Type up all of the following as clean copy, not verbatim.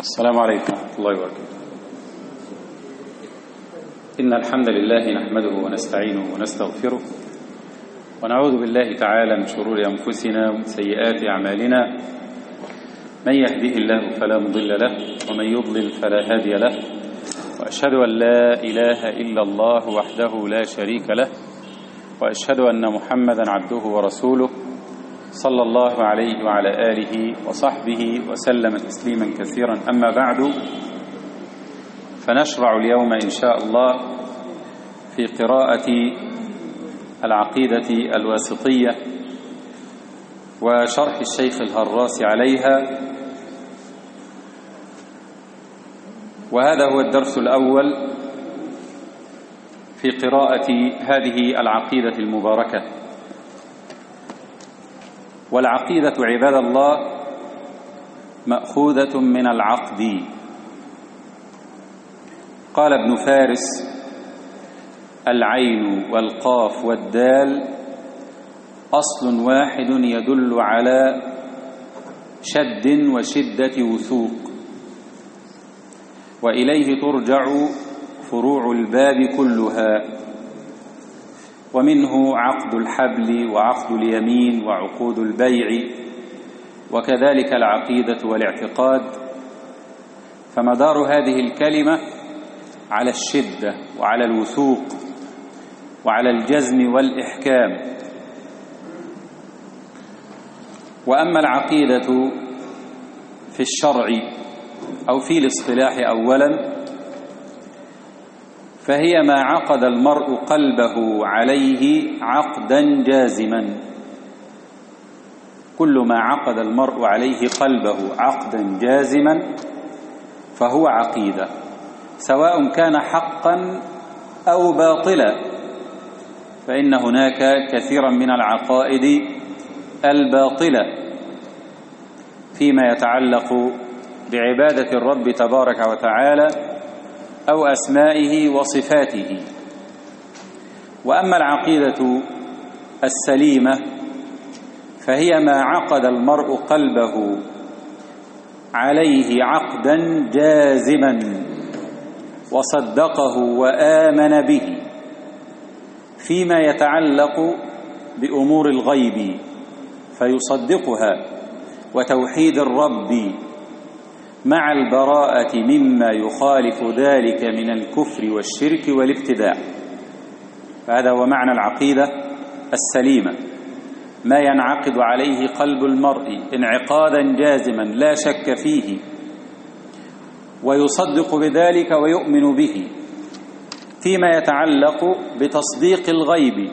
السلام عليكم ورحمة الله وبركاته. إن الحمد لله نحمده ونستعينه ونستغفره ونعوذ بالله تعالى من شرور أنفسنا ومن سيئات أعمالنا. من يهده الله فلا مضل له ومن يضلل فلا هادي له، وأشهد أن لا إله إلا الله وحده لا شريك له، وأشهد أن محمدا عبده ورسوله صلى الله عليه وعلى آله وصحبه وسلم تسليما كثيرا. أما بعد، فنشرع اليوم إن شاء الله في قراءة العقيدة الواسطية وشرح الشيخ الهراس عليها، وهذا هو الدرس الأول في قراءة هذه العقيدة المباركة. والعقيدة عباد الله مأخوذة من العقد. قال ابن فارس: العين والقاف والدال أصل واحد يدل على شد وشدة وثوق، وإليه ترجع فروع الباب كلها، ومنه عقد الحبل وعقد اليمين وعقود البيع، وكذلك العقيدة والاعتقاد. فمدار هذه الكلمة على الشدة وعلى الوثوق وعلى الجزم والإحكام. وأما العقيدة في الشرع أو في الاصطلاح أولا، فهي ما عقد المرء قلبه عليه عقدا جازما. كل ما عقد المرء عليه قلبه عقدا جازما فهو عقيدة، سواء كان حقا أو باطلا، فإن هناك كثيرا من العقائد الباطلة فيما يتعلق بعبادة الرب تبارك وتعالى أو أسمائه وصفاته. وأما العقيدة السليمة فهي ما عقد المرء قلبه عليه عقدا جازما وصدقه وآمن به فيما يتعلق بأمور الغيب فيصدقها، وتوحيد الرب مع البراءة مما يخالف ذلك من الكفر والشرك والابتداع. فهذا هو معنى العقيدة السليمة، ما ينعقد عليه قلب المرء انعقادا جازما لا شك فيه، ويصدق بذلك ويؤمن به فيما يتعلق بتصديق الغيب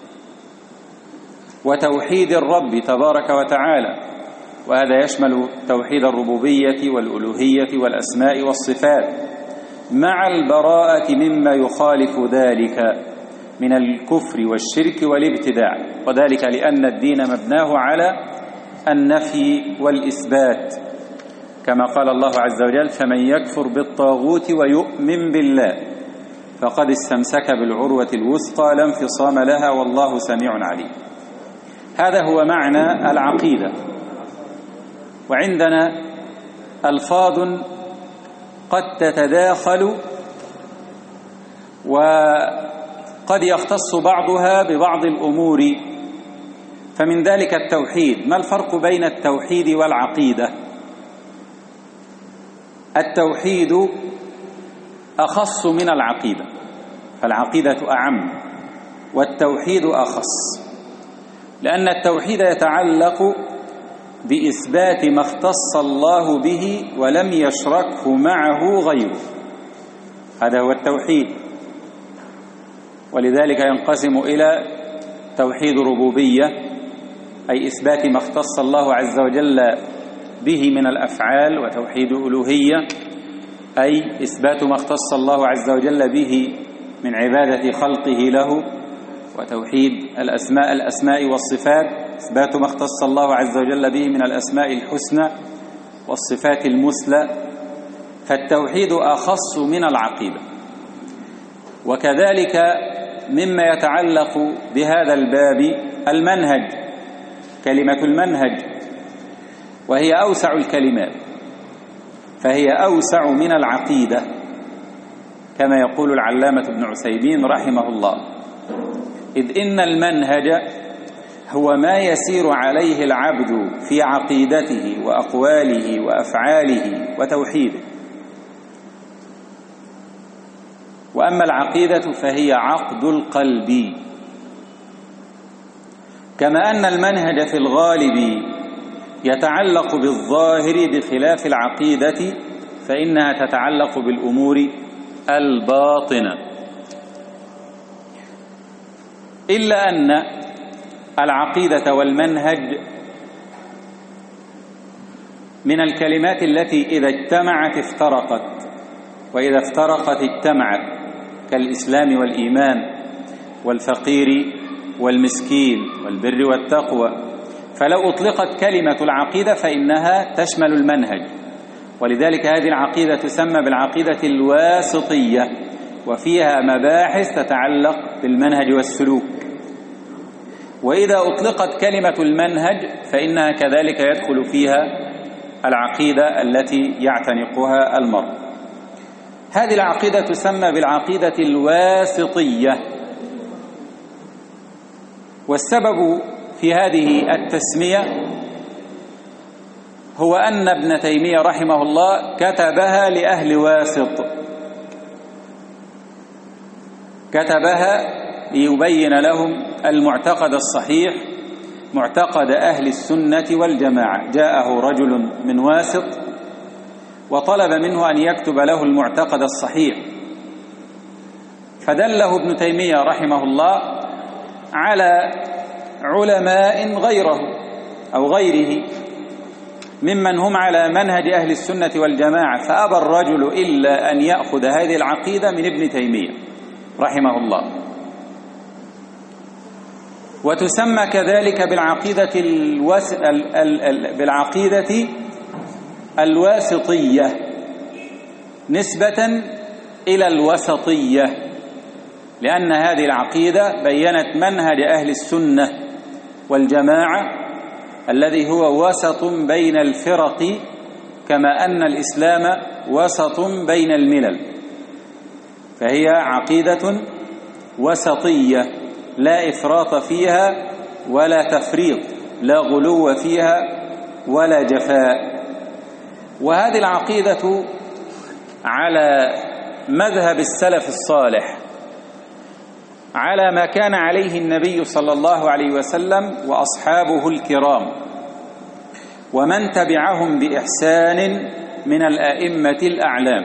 وتوحيد الرب تبارك وتعالى، وهذا يشمل توحيد الربوبية والألوهية والأسماء والصفات، مع البراءة مما يخالف ذلك من الكفر والشرك والابتداع. وذلك لأن الدين مبناه على النفي والإثبات، كما قال الله عز وجل: فمن يكفر بالطاغوت ويؤمن بالله فقد استمسك بالعروة الوثقى لا انفصام لها والله سميع عليم. هذا هو معنى العقيدة. وعندنا ألفاظ قد تتداخل وقد يختص بعضها ببعض الأمور، فمن ذلك التوحيد. ما الفرق بين التوحيد والعقيدة؟ التوحيد أخص من العقيدة، فالعقيدة أعم والتوحيد أخص، لأن التوحيد يتعلق بإثبات ما اختص الله به ولم يشركه معه غيره، هذا هو التوحيد. ولذلك ينقسم إلى توحيد ربوبية، أي إثبات ما اختص الله عز وجل به من الأفعال، وتوحيد ألوهية، أي إثبات ما اختص الله عز وجل به من عبادة خلقه له، وتوحيد الأسماء والصفات، إثبات ما اختص الله عز وجل به من الأسماء الحسنى والصفات المثلى. فالتوحيد أخص من العقيدة. وكذلك مما يتعلق بهذا الباب المنهج، كلمة المنهج، وهي أوسع الكلمات، فهي أوسع من العقيدة كما يقول العلامة ابن عثيمين رحمه الله، إذ إن المنهج هو ما يسير عليه العبد في عقيدته وأقواله وأفعاله وتوحيده، وأما العقيدة فهي عقد القلب. كما أن المنهج في الغالب يتعلق بالظاهر بخلاف العقيدة فإنها تتعلق بالأمور الباطنة، إلا أن العقيدة والمنهج من الكلمات التي إذا اجتمعت افترقت، وإذا افترقت اجتمعت، كالإسلام والإيمان والفقير والمسكين والبر والتقوى. فلو أطلقت كلمة العقيدة فإنها تشمل المنهج، ولذلك هذه العقيدة تسمى بالعقيدة الواسطية، وفيها مباحث تتعلق بالمنهج والسلوك. وإذا أطلقت كلمة المنهج فإنها كذلك يدخل فيها العقيدة التي يعتنقها المرء. هذه العقيدة تسمى بالعقيدة الواسطية، والسبب في هذه التسمية هو أن ابن تيمية رحمه الله كتبها لأهل واسط، كتبها ليبين لهم المعتقد الصحيح، معتقد أهل السنة والجماعة. جاءه رجل من واسط وطلب منه أن يكتب له المعتقد الصحيح، فدله ابن تيمية رحمه الله على علماء غيره أو غيره ممن هم على منهج أهل السنة والجماعة، فأبى الرجل إلا أن يأخذ هذه العقيدة من ابن تيمية رحمه الله. وتسمى كذلك بالعقيدة الواسطية نسبة إلى الوسطية، لأن هذه العقيدة بيّنت منهج أهل السنة والجماعة الذي هو وسط بين الفرق، كما أن الإسلام وسط بين الملل، فهي عقيدة وسطية لا إفراط فيها ولا تفريط، لا غلو فيها ولا جفاء. وهذه العقيدة على مذهب السلف الصالح، على ما كان عليه النبي صلى الله عليه وسلم وأصحابه الكرام ومن تبعهم بإحسان من الأئمة الأعلام،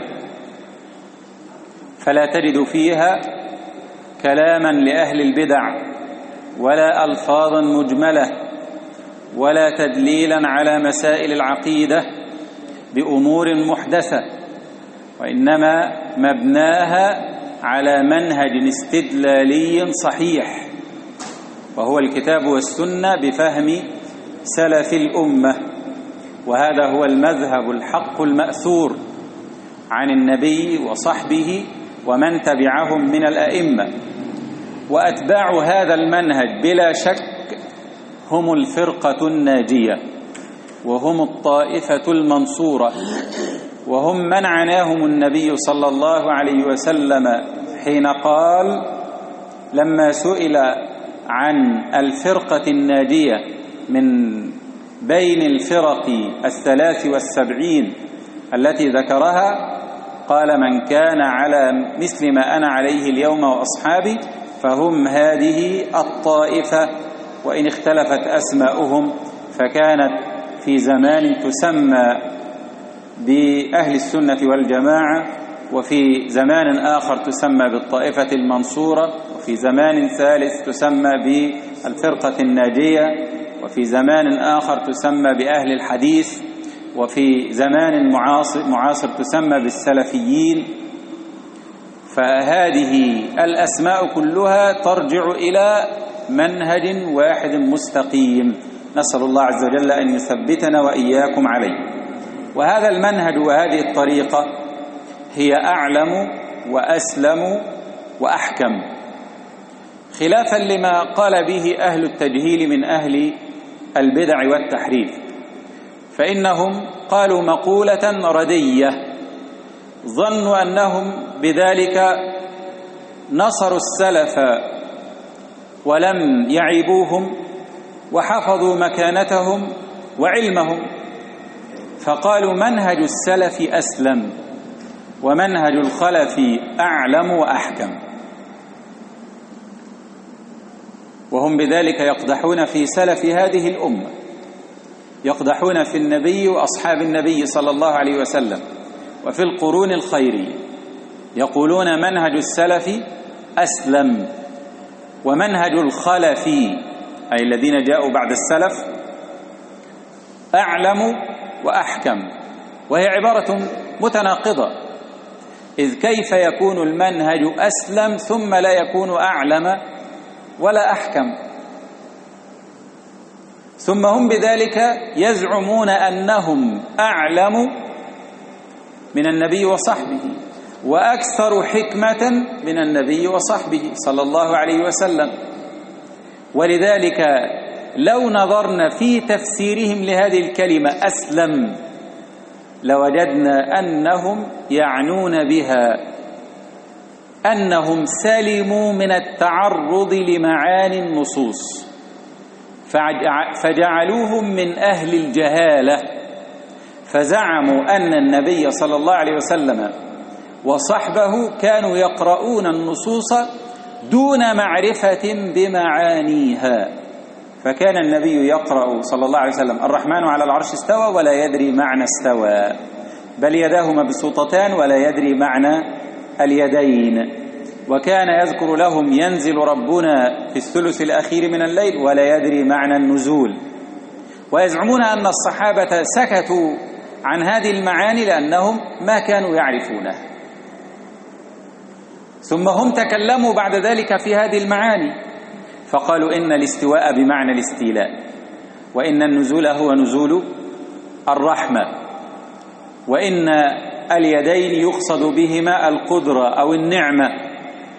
فلا تجد فيها كلاما لأهل البدع ولا ألفاظا مجملة ولا تدليلا على مسائل العقيدة بأمور محدثة، وإنما مبناها على منهج استدلالي صحيح، وهو الكتاب والسنة بفهم سلف الأمة. وهذا هو المذهب الحق المأثور عن النبي وصحبه ومن تبعهم من الأئمة. وأتباع هذا المنهج بلا شك هم الفرقة الناجية، وهم الطائفة المنصورة، وهم من عناهم النبي صلى الله عليه وسلم حين قال لما سئل عن الفرقة الناجية من بين الفرق 73 التي ذكرها، قال من كان على مثل ما أنا عليه اليوم وأصحابي فهم هذه الطائفة، وإن اختلفت أسماؤهم فكانت في زمان تسمى بأهل السنة والجماعة، وفي زمان آخر تسمى بالطائفة المنصورة، وفي زمان ثالث تسمى بالفرقة الناجية، وفي زمان آخر تسمى بأهل الحديث، وفي زمان معاصر تسمى بالسلفيين. فهذه الأسماء كلها ترجع إلى منهج واحد مستقيم، نسأل الله عز وجل أن يثبتنا وإياكم عليه. وهذا المنهج وهذه الطريقة هي أعلم وأسلم وأحكم، خلافا لما قال به أهل التجهيل من أهل البدع والتحريف، فإنهم قالوا مقولة ردية ظنوا أنهم بذلك نصروا السلف ولم يعيبوهم وحفظوا مكانتهم وعلمهم، فقالوا منهج السلف أسلم ومنهج الخلف أعلم وأحكم، وهم بذلك يقدحون في سلف هذه الأمة، يقدحون في النبي وأصحاب النبي صلى الله عليه وسلم وفي القرون الخيرية، يقولون منهج السلف أسلم ومنهج الخلف أي الذين جاءوا بعد السلف أعلم وأحكم، وهي عبارة متناقضة، إذ كيف يكون المنهج أسلم ثم لا يكون أعلم ولا أحكم؟ ثم هم بذلك يزعمون أنهم أعلم من النبي وصحبه وأكثر حكمة من النبي وصحبه صلى الله عليه وسلم. ولذلك لو نظرنا في تفسيرهم لهذه الكلمة أسلم لوجدنا أنهم يعنون بها أنهم سلموا من التعرض لمعاني النصوص، فجعلوهم من أهل الجهالة، فزعموا أن النبي صلى الله عليه وسلم وصحبه كانوا يقرؤون النصوص دون معرفة بمعانيها، فكان النبي يقرأ صلى الله عليه وسلم الرحمن على العرش استوى ولا يدري معنى استوى، بل يداه مبسوطتان ولا يدري معنى اليدين، وكان يذكر لهم ينزل ربنا في الثلث الأخير من الليل ولا يدري معنى النزول. ويزعمون أن الصحابة سكتوا عن هذه المعاني لأنهم ما كانوا يعرفونها، ثم هم تكلموا بعد ذلك في هذه المعاني فقالوا إن الاستواء بمعنى الاستيلاء، وإن النزول هو نزول الرحمة، وإن اليدين يقصد بهما القدرة أو النعمة،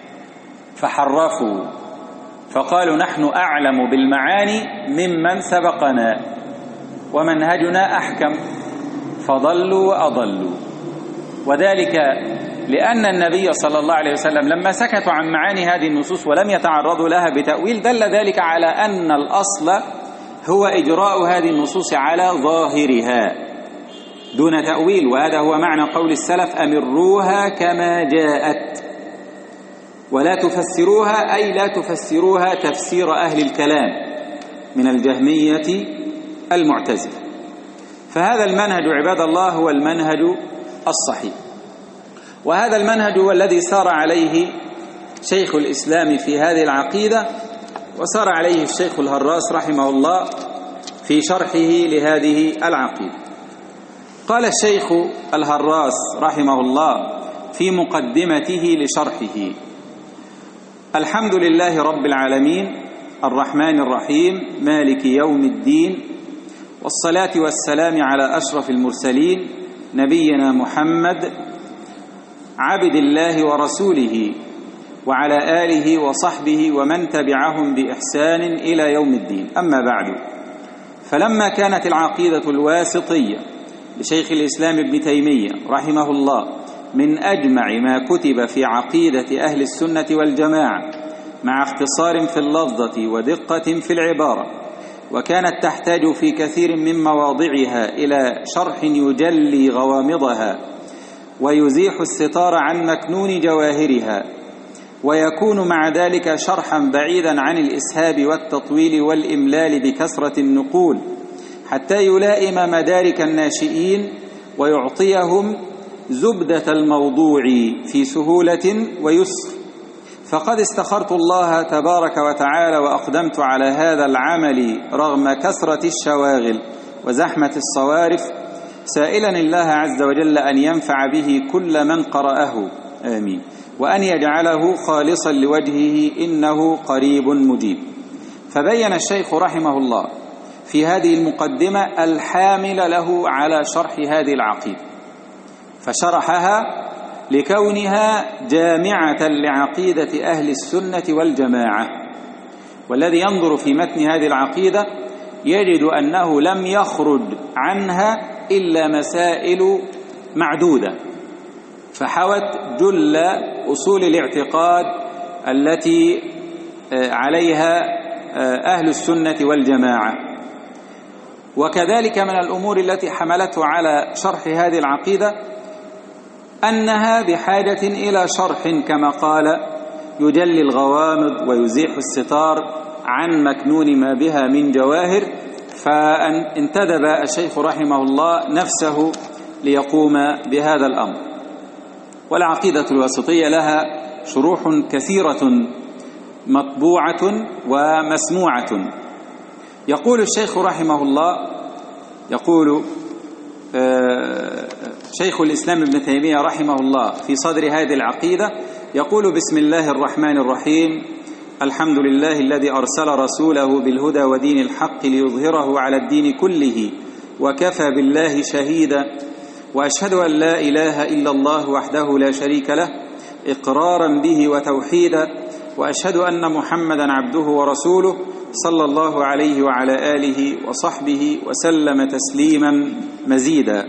فحرفوا فقالوا نحن أعلم بالمعاني ممن سبقنا ومنهجنا أحكم، فضلوا وأضلوا. وذلك لأن النبي صلى الله عليه وسلم لما سكتوا عن معاني هذه النصوص ولم يتعرضوا لها بتأويل دل ذلك على أن الأصل هو إجراء هذه النصوص على ظاهرها دون تأويل، وهذا هو معنى قول السلف أمروها كما جاءت ولا تفسروها، أي لا تفسروها تفسير أهل الكلام من الجهمية المعتزلة. فهذا المنهج عباد الله هو المنهج الصحيح، وهذا المنهج هو الذي سار عليه شيخ الإسلام في هذه العقيدة، وسار عليه الشيخ الهراس رحمه الله في شرحه لهذه العقيدة. قال الشيخ الهراس رحمه الله في مقدمته لشرحه: الحمد لله رب العالمين الرحمن الرحيم مالك يوم الدين، والصلاة والسلام على أشرف المرسلين نبينا محمد عبد الله ورسوله وعلى آله وصحبه ومن تبعهم بإحسان إلى يوم الدين. أما بعد، فلما كانت العقيدة الواسطية لشيخ الإسلام ابن تيمية رحمه الله من أجمع ما كتب في عقيدة أهل السنة والجماعة مع اختصار في اللفظة ودقة في العبارة، وكانت تحتاج في كثير من مواضعها إلى شرح يجلي غوامضها ويزيح الستار عن مكنون جواهرها، ويكون مع ذلك شرحا بعيدا عن الإسهاب والتطويل والإملال بكثرة النقول، حتى يلائم مدارك الناشئين ويعطيهم زبدة الموضوع في سهولة ويسر. فقد استخرت الله تبارك وتعالى وأقدمت على هذا العمل رغم كثرة الشواغل وزحمة الصوارف، سائلا الله عز وجل أن ينفع به كل من قرأه، آمين، وأن يجعله خالصا لوجهه إنه قريب مجيب. فبين الشيخ رحمه الله في هذه المقدمة الحامل له على شرح هذه العقيدة، فشرحها لكونها جامعة لعقيدة أهل السنة والجماعة. والذي ينظر في متن هذه العقيدة يجد أنه لم يخرج عنها إلا مسائل معدودة، فحوت جل أصول الاعتقاد التي عليها أهل السنة والجماعة. وكذلك من الأمور التي حملته على شرح هذه العقيدة أنها بحاجة إلى شرح، كما قال: يجلي الغوامض ويزيح الستار عن مكنون ما بها من جواهر. فانتدب الشيخ رحمه الله نفسه ليقوم بهذا الأمر. والعقيدة الواسطية لها شروح كثيرة مطبوعة ومسموعة. يقول الشيخ رحمه الله، يقول شيخ الإسلام ابن تيمية رحمه الله في صدر هذه العقيدة، يقول: بسم الله الرحمن الرحيم، الحمد لله الذي أرسل رسوله بالهدى ودين الحق ليظهره على الدين كله وكفى بالله شهيدا، وأشهد أن لا إله إلا الله وحده لا شريك له إقرارا به وتوحيدا، وأشهد أن محمدا عبده ورسوله صلى الله عليه وعلى آله وصحبه وسلم تسليما مزيدا.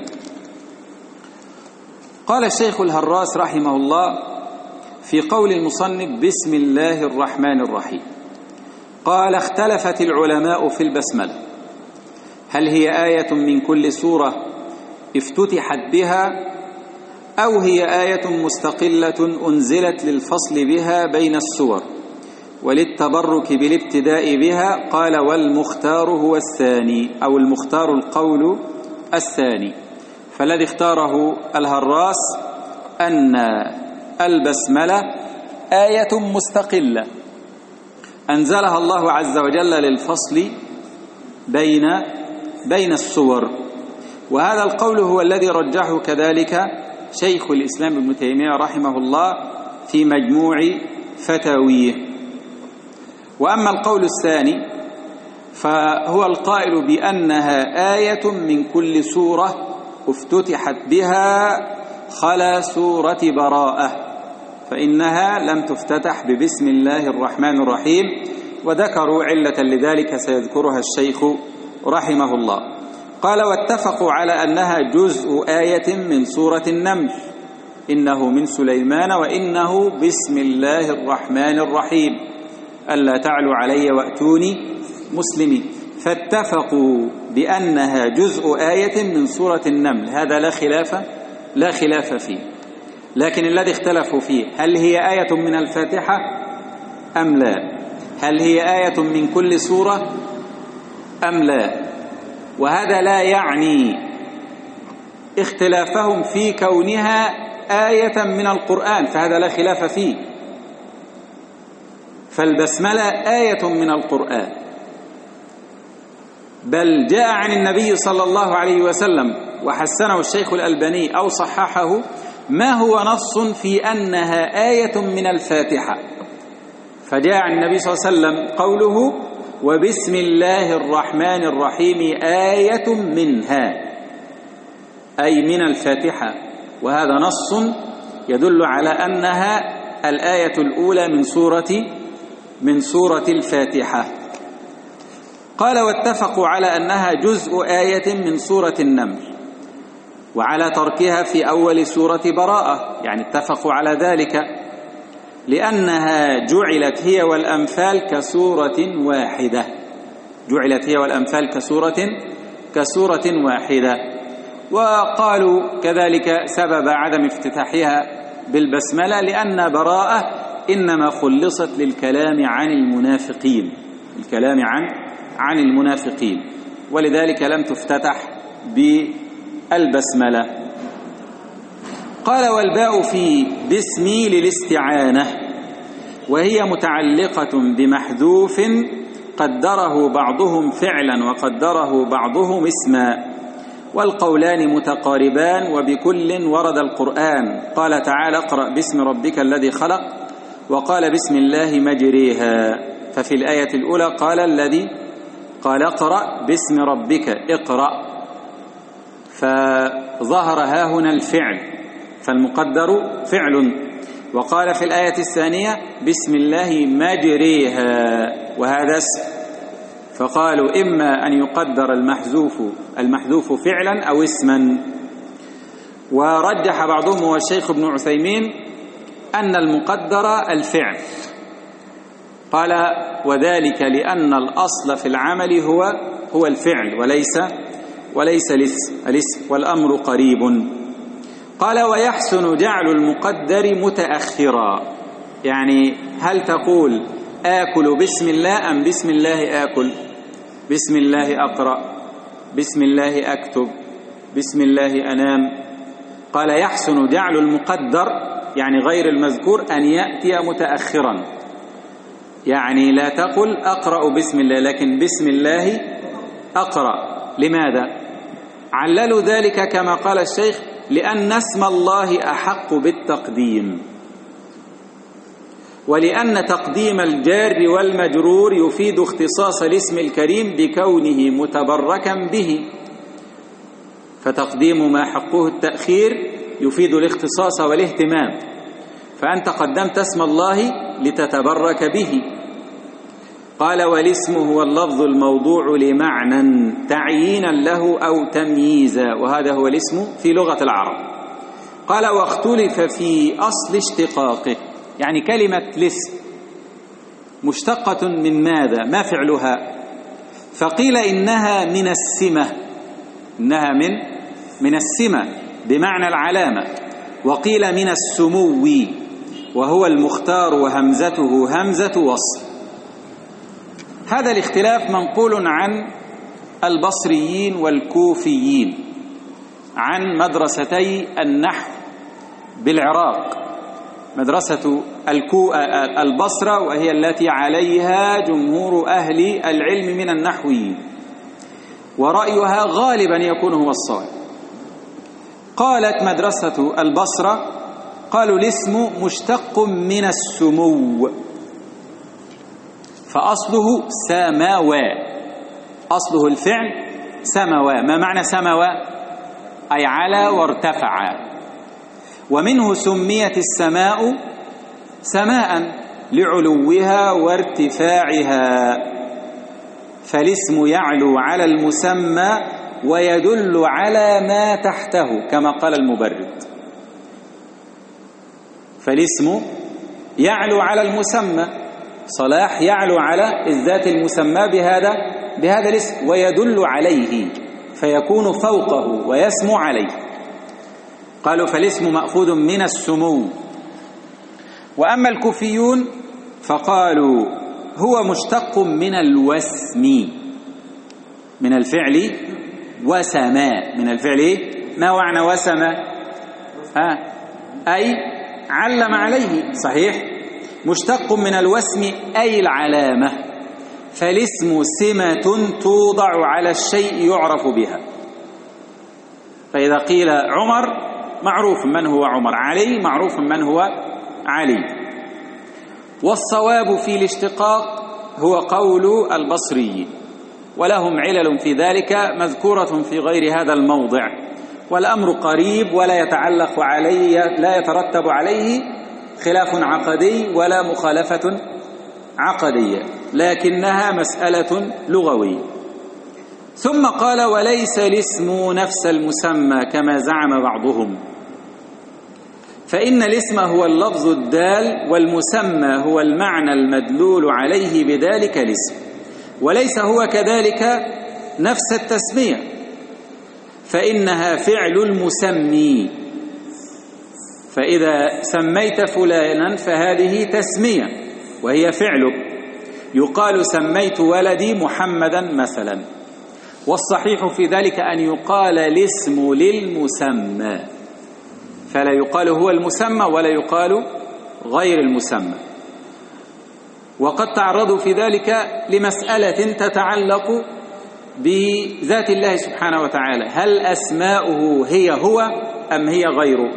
قال الشيخ الهراس رحمه الله في قول المصنف: بسم الله الرحمن الرحيم، قال: اختلفت العلماء في البسملة، هل هي آية من كل سورة افتتحت بها، أو هي آية مستقلة أنزلت للفصل بها بين السور وللتبرك بالابتداء بها؟ قال: والمختار هو الثاني، أو المختار القول الثاني. فالذي اختاره الهراس أن البسملة آية مستقلة أنزلها الله عز وجل للفصل بين السور، وهذا القول هو الذي رجحه كذلك شيخ الإسلام ابن تيمية رحمه الله في مجموع فتاويه. وأما القول الثاني فهو القائل بأنها آية من كل سورة افتتحت بها خلا سورة براءة، فإنها لم تفتتح ببسم الله الرحمن الرحيم، وذكروا علة لذلك سيذكرها الشيخ رحمه الله. قال: واتفقوا على أنها جزء آية من سورة النمل، إنه من سليمان وإنه بسم الله الرحمن الرحيم ألا تعلوا علي وأتوني مسلمين. فاتفقوا بأنها جزء آية من سورة النمل، هذا لا خلاف فيه. لكن الذي اختلفوا فيه: هل هي آية من الفاتحة أم لا؟ هل هي آية من كل سورة أم لا؟ وهذا لا يعني اختلافهم في كونها آية من القرآن، فهذا لا خلاف فيه، فالبسملة آية من القرآن، بل جاء عن النبي صلى الله عليه وسلم وحسنه الشيخ الألباني أو صححه ما هو نص في أنها آية من الفاتحة، فجاء عن النبي صلى الله عليه وسلم قوله: وبسم الله الرحمن الرحيم آية منها، أي من الفاتحة، وهذا نص يدل على أنها الآية الأولى من سورة الفاتحة. قال: واتفقوا على أنها جزء آية من سورة النمل، وعلى تركها في أول سورة براءة، يعني اتفقوا على ذلك لأنها جعلت هي والأنفال كسورة واحدة، جعلت هي والأنفال كسورة واحدة. وقالوا كذلك سبب عدم افتتاحها بالبسملة لأن براءة إنما خلصت للكلام عن المنافقين، الكلام عن المنافقين، ولذلك لم تفتتح بالبسملة. قال: والباء في باسمي للاستعانة، وهي متعلقة بمحذوف قدره بعضهم فعلا وقدره بعضهم اسما، والقولان متقاربان وبكل ورد القرآن. قال تعالى: اقرأ باسم ربك الذي خلق، وقال: بسم الله مجريها. ففي الآية الأولى قال اقرأ باسم ربك، اقرأ، فظهر هاهنا الفعل، فالمقدر فعل. وقال في الآية الثانية: بسم الله مجريها، وهذا اسم، فقالوا إما أن يقدر المحذوف فعلا أو اسما. ورجح بعضهم والشيخ ابن عثيمين أن المقدر الفعل، قال وذلك لأن الأصل في العمل هو الفعل وليس الاسم والأمر قريب. قال ويحسن جعل المقدر متأخرا، يعني هل تقول آكل بسم الله أم بسم الله آكل، بسم الله أقرأ، بسم الله أكتب، بسم الله أنام. قال يحسن جعل المقدر يعني غير المذكور أن يأتي متأخرا، يعني لا تقل أقرأ بسم الله لكن بسم الله أقرأ. لماذا؟ عللوا ذلك كما قال الشيخ لأن اسم الله أحق بالتقديم، ولأن تقديم الجار والمجرور يفيد اختصاص الاسم الكريم بكونه متبركا به، فتقديم ما حقه التأخير يفيد الاختصاص والاهتمام، فأنت قدمت اسم الله لتتبرك به. قال والاسم هو اللفظ الموضوع لمعنى تعيينا له أو تمييزا، وهذا هو الاسم في لغة العرب. قال واختلف في أصل اشتقاقه، يعني كلمة الاسم مشتقة من ماذا؟ ما فعلها؟ فقيل إنها من السمة، إنها من السمة بمعنى العلامة، وقيل من السمو وهو المختار وهمزته همزة وصل. هذا الاختلاف منقول عن البصريين والكوفيين، عن مدرستي النحو بالعراق، مدرسة البصرة وهي التي عليها جمهور أهل العلم من النحويين، ورأيها غالبا يكون هو الصواب. قالت مدرسة البصرة قالوا الاسم مشتق من السمو، فأصله سماوى، أصله الفعل سماوى. ما معنى سماوى؟ أي على وارتفع، ومنه سميت السماء سماء لعلوها وارتفاعها، فالاسم يعلو على المسمى ويدل على ما تحته كما قال المبرد. فالاسم يعلو على المسمى، صلاح يعلو على الذات المسمى بهذا الاسم ويدل عليه فيكون فوقه ويسمو عليه. قالوا فالاسم مأخوذ من السمو. وأما الكوفيون فقالوا هو مشتق من الوسم، من الفعل وسما، من الفعل. ما معنى وسم؟ أي علم عليه، صحيح، مشتق من الوسم أي العلامة، فالاسم سمة توضع على الشيء يعرف بها. فإذا قيل عمر معروف من هو عمر، علي معروف من هو علي. والصواب في الاشتقاق هو قول البصريين، ولهم علل في ذلك مذكورة في غير هذا الموضع، والأمر قريب ولا يتعلق عليه، لا يترتب عليه خلاف عقدي ولا مخالفة عقدية، لكنها مسألة لغوية. ثم قال وليس الاسم نفس المسمى كما زعم بعضهم، فإن الاسم هو اللفظ الدال، والمسمى هو المعنى المدلول عليه بذلك الاسم، وليس هو كذلك نفس التسمية، فإنها فعل المسمي، فإذا سميت فلانا فهذه تسمية وهي فعلك. يقال سميت ولدي محمدا مثلا، والصحيح في ذلك أن يقال الاسم للمسمى، فلا يقال هو المسمى ولا يقال غير المسمى. وقد تعرضوا في ذلك لمسألة تتعلق بذات الله سبحانه وتعالى، هل أسماؤه هي هو أم هي غيره؟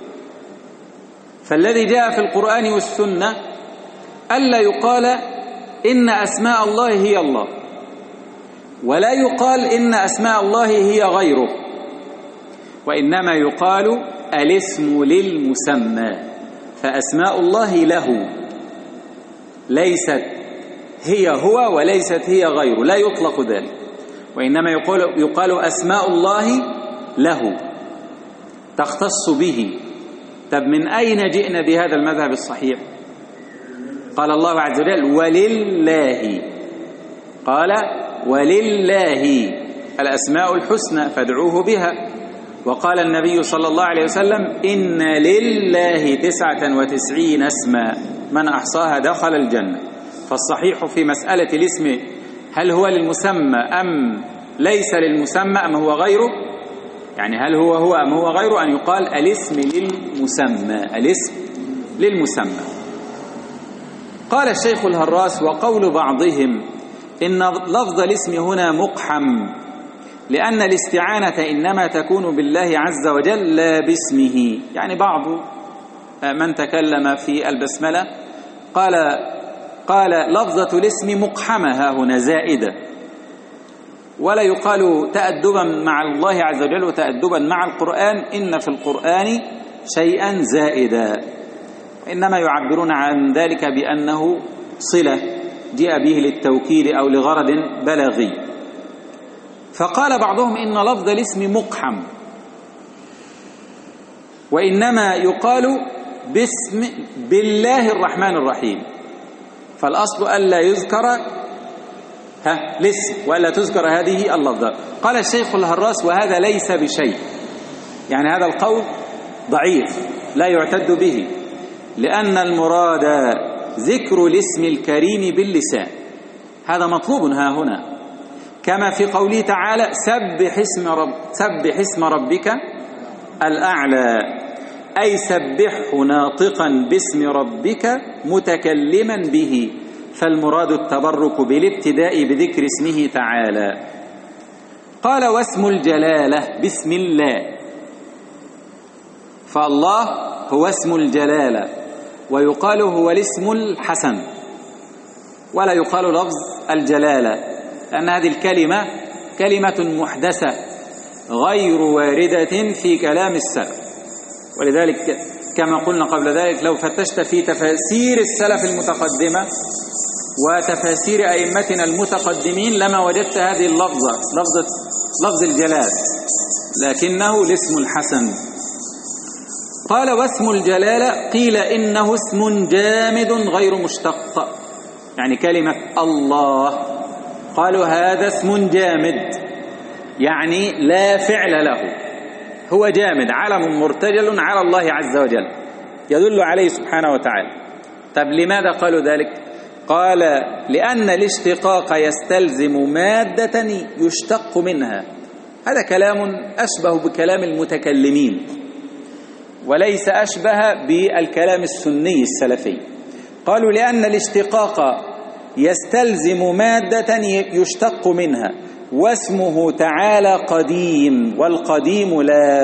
فالذي جاء في القرآن والسنة ألا يقال إن أسماء الله هي الله، ولا يقال إن أسماء الله هي غيره، وإنما يقال الاسم للمسمى، فأسماء الله له ليست هي هو وليست هي غيره، لا يطلق ذلك، وإنما يقال أسماء الله له تختص به. طب من أين جئنا بهذا المذهب الصحيح؟ قال الله عز وجل ولله، قال ولله الأسماء الحسنى فادعوه بها. وقال النبي صلى الله عليه وسلم إن لله 99 اسما من أحصاها دخل الجنة. فالصحيح في مسألة الاسم هل هو للمسمى أم ليس للمسمى أم هو غيره، يعني هل هو أم هو غيره، أن يقال الاسم للمسمى، الاسم للمسمى. قال الشيخ الهراس وقول بعضهم إن لفظ الاسم هنا مقحم لأن الاستعانة إنما تكون بالله عز وجل لا باسمه. يعني بعض من تكلم في البسملة قال لفظة الاسم مقحمة ها هنا زائدة، ولا يقال تأدبا مع الله عز وجل وتأدبا مع القرآن إن في القرآن شيئا زائدا، إنما يعبرون عن ذلك بأنه صلة جاء به للتوكيد أو لغرض بلاغي. فقال بعضهم إن لفظ الاسم مقحم وإنما يقال باسم بالله الرحمن الرحيم، فالأصل ألا يذكر الاسم وألا تذكر هذه اللفظة. قال الشيخ الهراس وهذا ليس بشيء، يعني هذا القول ضعيف لا يعتد به، لأن المراد ذكر الاسم الكريم باللسان، هذا مطلوب ها هنا، كما في قوله تعالى سبح اسم ربك الأعلى، أي سبحه ناطقا باسم ربك متكلما به، فالمراد التبرك بالابتداء بذكر اسمه تعالى. قال واسم الجلالة بسم الله، فالله هو اسم الجلالة، ويقال هو الاسم الحسن ولا يقال لفظ الجلالة، لأن هذه الكلمة كلمة محدثة غير واردة في كلام السلف. ولذلك كما قلنا قبل ذلك لو فتشت في تفاسير السلف المتقدمة وتفاسير أئمتنا المتقدمين لما وجدت هذه اللفظة لفظ الجلال، لكنه الاسم الحسن. قال واسم الجلالة قيل إنه اسم جامد غير مشتق، يعني كلمة الله قالوا هذا اسم جامد يعني لا فعل له، هو جامد علم مرتجل على الله عز وجل يدل عليه سبحانه وتعالى. طب لماذا قالوا ذلك؟ قال لأن الاشتقاق يستلزم مادة يشتق منها، هذا كلام أشبه بكلام المتكلمين وليس أشبه بالكلام السني السلفي. قالوا لأن الاشتقاق يستلزم مادة يشتق منها، واسمه تعالى قديم والقديم لا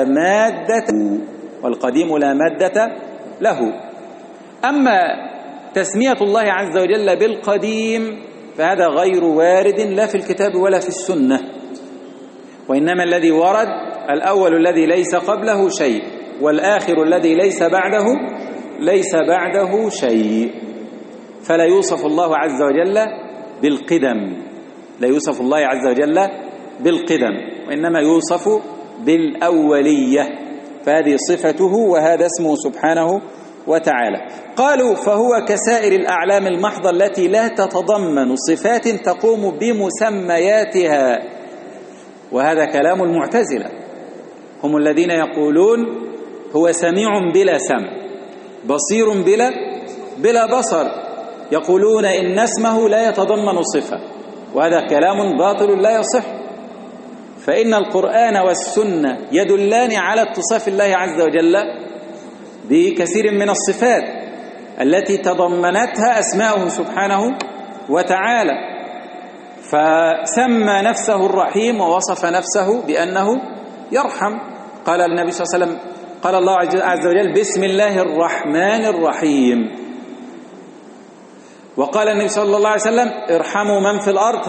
مادة له. أما تسمية الله عز وجل بالقديم فهذا غير وارد لا في الكتاب ولا في السنة، وإنما الذي ورد الأول الذي ليس قبله شيء، والآخر الذي ليس بعده شيء. فلا يوصف الله عز وجل بالقدم، لا يوصف الله عز وجل بالقدم، وإنما يوصف بالأولية، فهذه صفته وهذا اسمه سبحانه وتعالى. قالوا فهو كسائر الأعلام المحضة التي لا تتضمن صفات تقوم بمسمياتها، وهذا كلام المعتزلة، هم الذين يقولون هو سميع بلا سمع، بصير بلا بصر، يقولون إن اسمه لا يتضمن صفة، وهذا كلام باطل لا يصح، فإن القرآن والسنة يدلان على اتصاف الله عز وجل بكثير من الصفات التي تضمنتها أسماؤه سبحانه وتعالى، فسمى نفسه الرحيم ووصف نفسه بأنه يرحم. قال النبي صلى الله عليه وسلم قال الله عز وجل بسم الله الرحمن الرحيم، وقال النبي صلى الله عليه وسلم ارحموا من في الأرض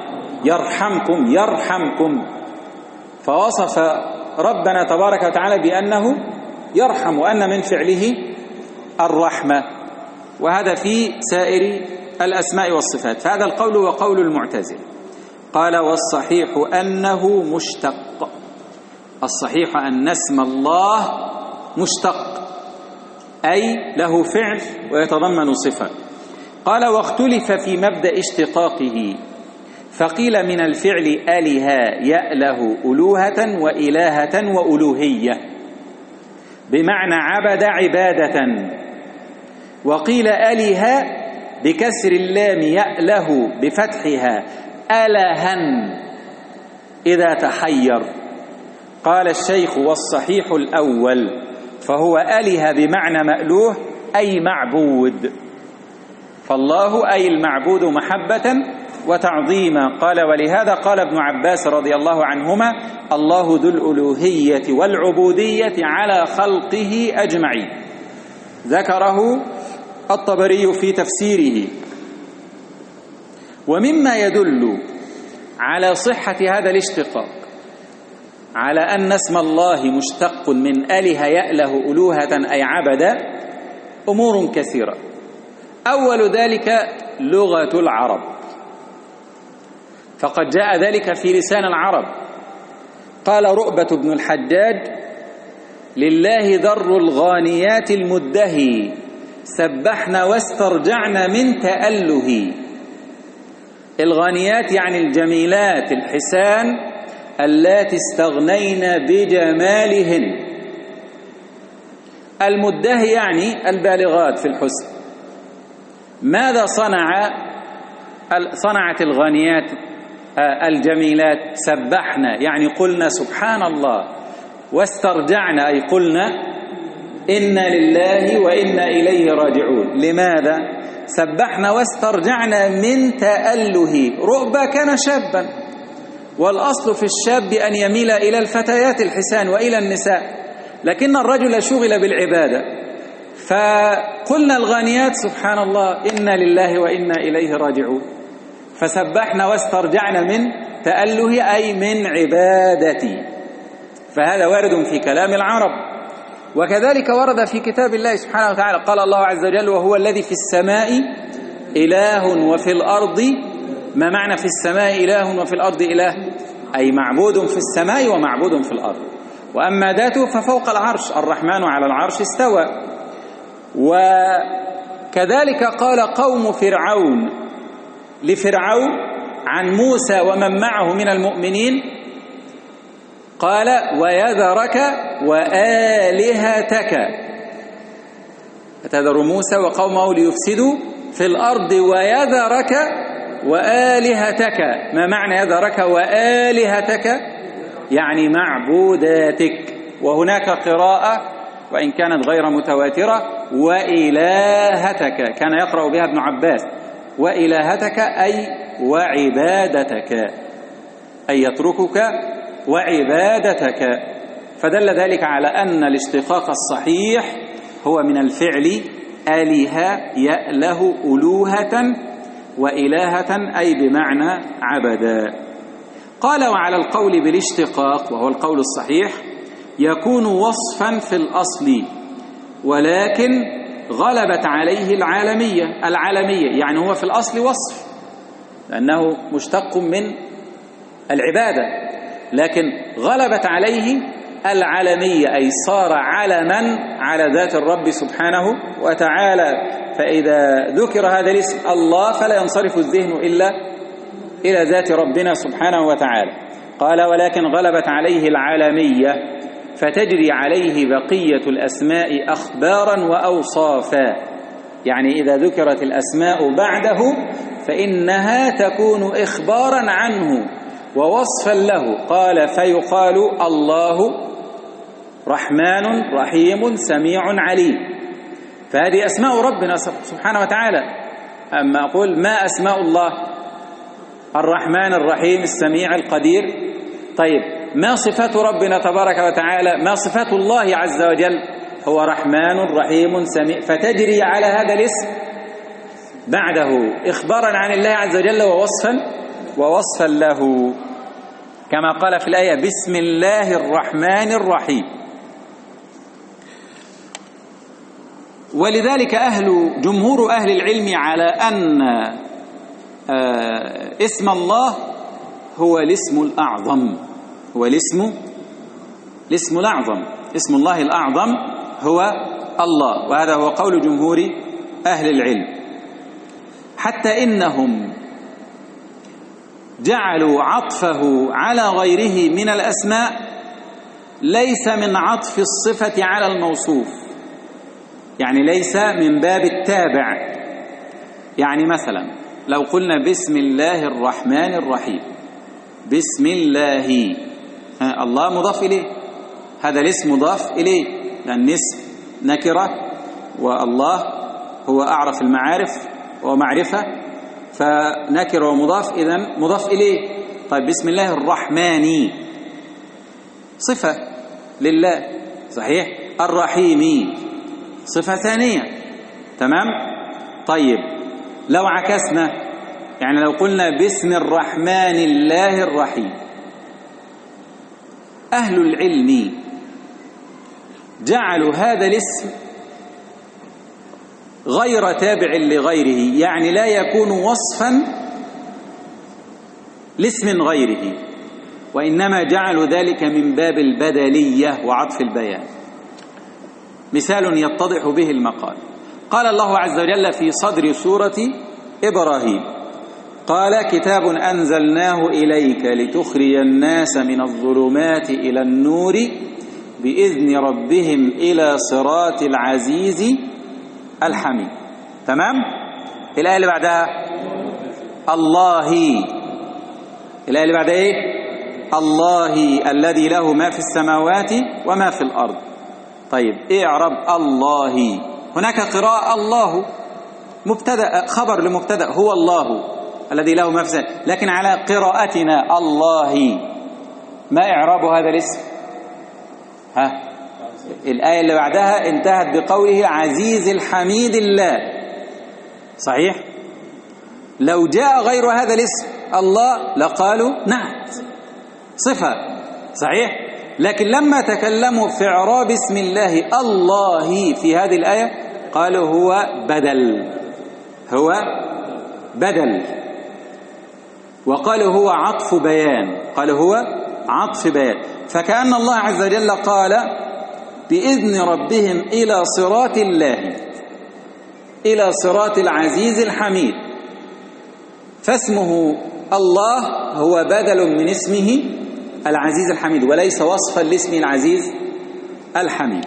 يرحمكم، فوصف ربنا تبارك وتعالى بأنه يرحم وأن من فعله الرحمة. وهذا في سائر الأسماء والصفات. فهذا القول هو قول المعتزلة. قال والصحيح أنه مشتق. الصحيح أن اسم الله مشتق، أي له فعل ويتضمن صفة. قال واختلف في مبدأ اشتقاقه، فقيل من الفعل أله يأله ألوهة وإلهة وألوهية بمعنى عبد عبادة، وقيل أله بكسر اللام يأله بفتحها ألها إذا تحير. قال الشيخ والصحيح الأول، فهو أله بمعنى مألوه أي معبود، فالله أي المعبود محبة وتعظيما. قال ولهذا قال ابن عباس رضي الله عنهما الله ذو الألوهية والعبودية على خلقه أجمعين. ذكره الطبري في تفسيره. ومما يدل على صحة هذا الاشتقاق على أن اسم الله مشتق من أله يأله ألوهة أي عبد أمور كثيرة. أول ذلك لغة العرب، فقد جاء ذلك في لسان العرب. قال رؤبة بن الحجاج لله ذر الغانيات المدهي سبحنا واسترجعنا من تأله. الغانيات يعني الجميلات الحسان اللاتي استغنين بجمالهن. المدهي يعني البالغات في الحسن. ماذا صنعت الغانيات الجميلات؟ سبحنا يعني قلنا سبحان الله، واسترجعنا أي قلنا إنا لله وإنا إليه راجعون. لماذا؟ سبحنا واسترجعنا من تأله. رؤبة كان شابا، والأصل في الشاب أن يميل إلى الفتيات الحسان وإلى النساء، لكن الرجل شغل بالعبادة، فقلنا الغانيات سبحان الله إنا لله وإنا إليه راجعون، فسبحنا واسترجعنا من تأله أي من عبادتي. فهذا وارد في كلام العرب، وكذلك ورد في كتاب الله سبحانه وتعالى. قال الله عز وجل وهو الذي في السماء إله وفي الأرض. ما معنى في السماء إله وفي الأرض إله؟ أي معبود في السماء ومعبود في الأرض. وأما ذاته ففوق العرش، الرحمن على العرش استوى. وكذلك قال قوم فرعون لفرعون عن موسى ومن معه من المؤمنين، قال ويذرك وآلهتك. فتذر موسى وقومه ليفسدوا في الأرض ويذرك وآلهتك. ما معنى يذرك وآلهتك؟ يعني معبوداتك. وهناك قراءة وإن كانت غير متواترة وإلهتك، كان يقرأ بها ابن عباس، وإلهتك أي وعبادتك، أي يتركك وعبادتك. فدل ذلك على أن الاشتقاق الصحيح هو من الفعل آله يأله ألوهة وإلهة أي بمعنى عبدا. قال وعلى القول بالاشتقاق وهو القول الصحيح يكون وصفا في الأصل، ولكن غلبت عليه العالمية. يعني هو في الأصل وصف لأنه مشتق من العبادة، لكن غلبت عليه العالمية أي صار علما على ذات الرب سبحانه وتعالى. فإذا ذكر هذا الاسم الله فلا ينصرف الذهن إلا إلى ذات ربنا سبحانه وتعالى. قال ولكن غلبت عليه العالمية فتجري عليه بقية الأسماء أخبارا وأوصافا. يعني إذا ذكرت الأسماء بعده فإنها تكون إخبارا عنه ووصفا له. قال فيقال الله رحمن رحيم سميع عليم. فهذه أسماء ربنا سبحانه وتعالى. أما أقول ما أسماء الله؟ الرحمن الرحيم السميع القدير. طيب ما صفات ربنا تبارك وتعالى؟ ما صفات الله عز وجل؟ هو رحمن رحيم سميع. فتجري على هذا الاسم بعده إخبارا عن الله عز وجل ووصفا له، كما قال في الآية بسم الله الرحمن الرحيم. ولذلك جمهور أهل العلم على أن اسم الله هو الاسم الأعظم، هو الاسم الأعظم، اسم الله الأعظم هو الله، وهذا هو قول جمهور أهل العلم. حتى إنهم جعلوا عطفه على غيره من الأسماء ليس من عطف الصفة على الموصوف، يعني ليس من باب التابع. يعني مثلا لو قلنا بسم الله الرحمن الرحيم، بسم الله، الله مضاف إليه، هذا الاسم مضاف إليه، لأن اسم نكرة والله هو أعرف المعارف ومعرفة، فنكر ومضاف إذن مضاف إليه. طيب بسم الله الرحمن صفة لله، صحيح؟ الرحيم صفة ثانية، تمام؟ طيب لو عكسنا، يعني لو قلنا بسم الرحمن الله الرحيم، أهل العلم جعلوا هذا الاسم غير تابع لغيره، يعني لا يكون وصفا لاسم غيره، وإنما جعلوا ذلك من باب البدلية وعطف البيان. مثال يتضح به المقال، قال الله عز وجل في صدر سورة إبراهيم: قال كتاب أنزلناه إليك لتخرج الناس من الظلمات إلى النور بإذن ربهم إلى صراط العزيز الحميد. تمام؟ الآية اللي بعدها الله، الآية اللي بعدها إيه؟ الله الذي له ما في السماوات وما في الأرض. طيب إيه إعراب الله؟ هناك قراءة الله مبتدأ، خبر لمبتدأ، هو الله الذي له ما في السماوات، لكن على قراءتنا الله ما إعراب هذا الاسم؟ الآية اللي بعدها انتهت بقوله عزيز الحميد الله، صحيح؟ لو جاء غير هذا الاسم الله لقالوا نعت صفة، صحيح؟ لكن لما تكلموا في إعراب اسم الله الله في هذه الآية قالوا هو بدل، وقالوا هو عطف بيان، قالوا هو عطف بيان. فكأن الله عز وجل قال بإذن ربهم إلى صراط الله، إلى صراط العزيز الحميد، فاسمه الله هو بدل من اسمه العزيز الحميد، وليس وصفا لاسمه العزيز الحميد.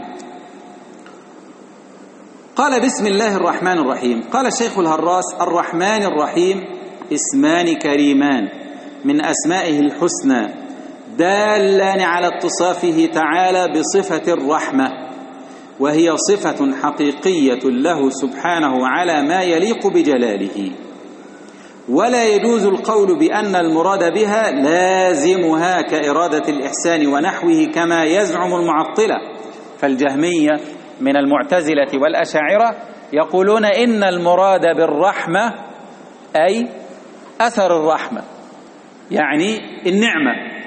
قال بسم الله الرحمن الرحيم. قال الشيخ الهراس: الرحمن الرحيم اسمان كريمان من أسمائه الحسنى دالان على اتصافه تعالى بصفة الرحمة، وهي صفة حقيقية له سبحانه على ما يليق بجلاله، ولا يجوز القول بأن المراد بها لازمها كإرادة الإحسان ونحوه كما يزعم المعطلة. فالجهمية من المعتزلة والأشاعرة يقولون إن المراد بالرحمة أي أثر الرحمة، يعني النعمة،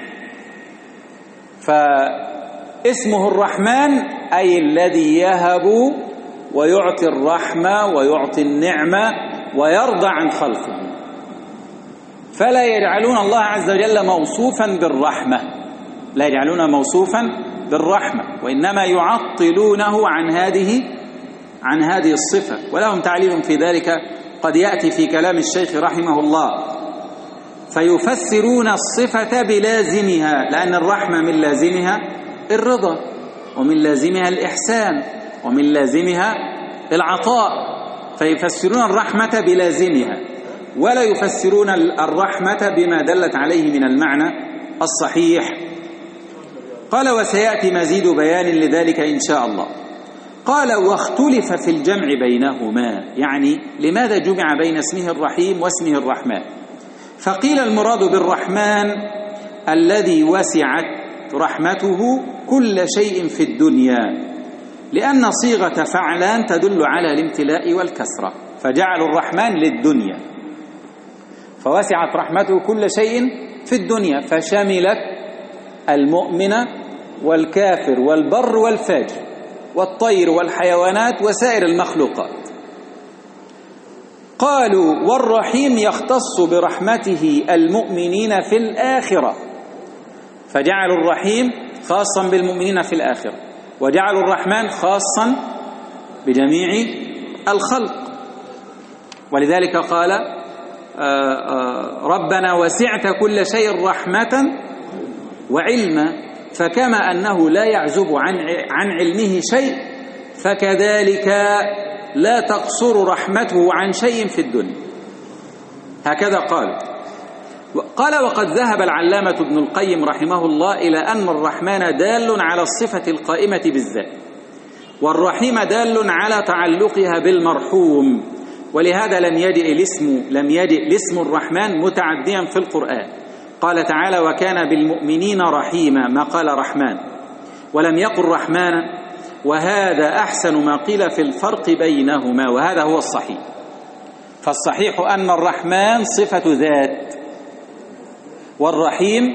فاسمه الرحمن أي الذي يهب ويعطي الرحمة ويعطي النعمة ويرضى عن خلقه، فلا يجعلون الله عز وجل موصوفا بالرحمة، لا يجعلونه موصوفا بالرحمة، وإنما يعطلونه عن هذه الصفة، ولهم تعليل في ذلك قد يأتي في كلام الشيخ رحمه الله. فيفسرون الصفة بلازمها، لأن الرحمة من لازمها الرضا، ومن لازمها الإحسان، ومن لازمها العطاء، فيفسرون الرحمة بلازمها، ولا يفسرون الرحمة بما دلت عليه من المعنى الصحيح. قال: وسيأتي مزيد بيان لذلك إن شاء الله. قال: واختلف في الجمع بينهما، يعني لماذا جمع بين اسمه الرحيم واسمه الرحمن؟ فقيل المراد بالرحمن الذي وسعت رحمته كل شيء في الدنيا، لأن صيغة فعلان تدل على الامتلاء والكثرة، فجعلوا الرحمن للدنيا، فوسعت رحمته كل شيء في الدنيا، فشملت المؤمن والكافر والبر والفاجر، والطير والحيوانات وسائر المخلوقات. قالوا والرحيم يختص برحمته المؤمنين في الآخرة، فجعلوا الرحيم خاصا بالمؤمنين في الآخرة، وجعلوا الرحمن خاصا بجميع الخلق. ولذلك قال ربنا وسعت كل شيء رحمة وعلما، فكما أنه لا يعزب عن علمه شيء، فكذلك لا تقصر رحمته عن شيء في الدنيا. هكذا قال وقد ذهب العلامة ابن القيم رحمه الله إلى أن الرحمن دال على الصفة القائمة بالذات، والرحيم دال على تعلقها بالمرحوم، ولهذا لم يجئ الاسم الرحمن متعديا في القرآن. قال تعالى وكان بالمؤمنين رحيما، ما قال رحمن، ولم يقل رحمانا، وهذا أحسن ما قيل في الفرق بينهما، وهذا هو الصحيح. فالصحيح أن الرحمن صفة ذات، والرحيم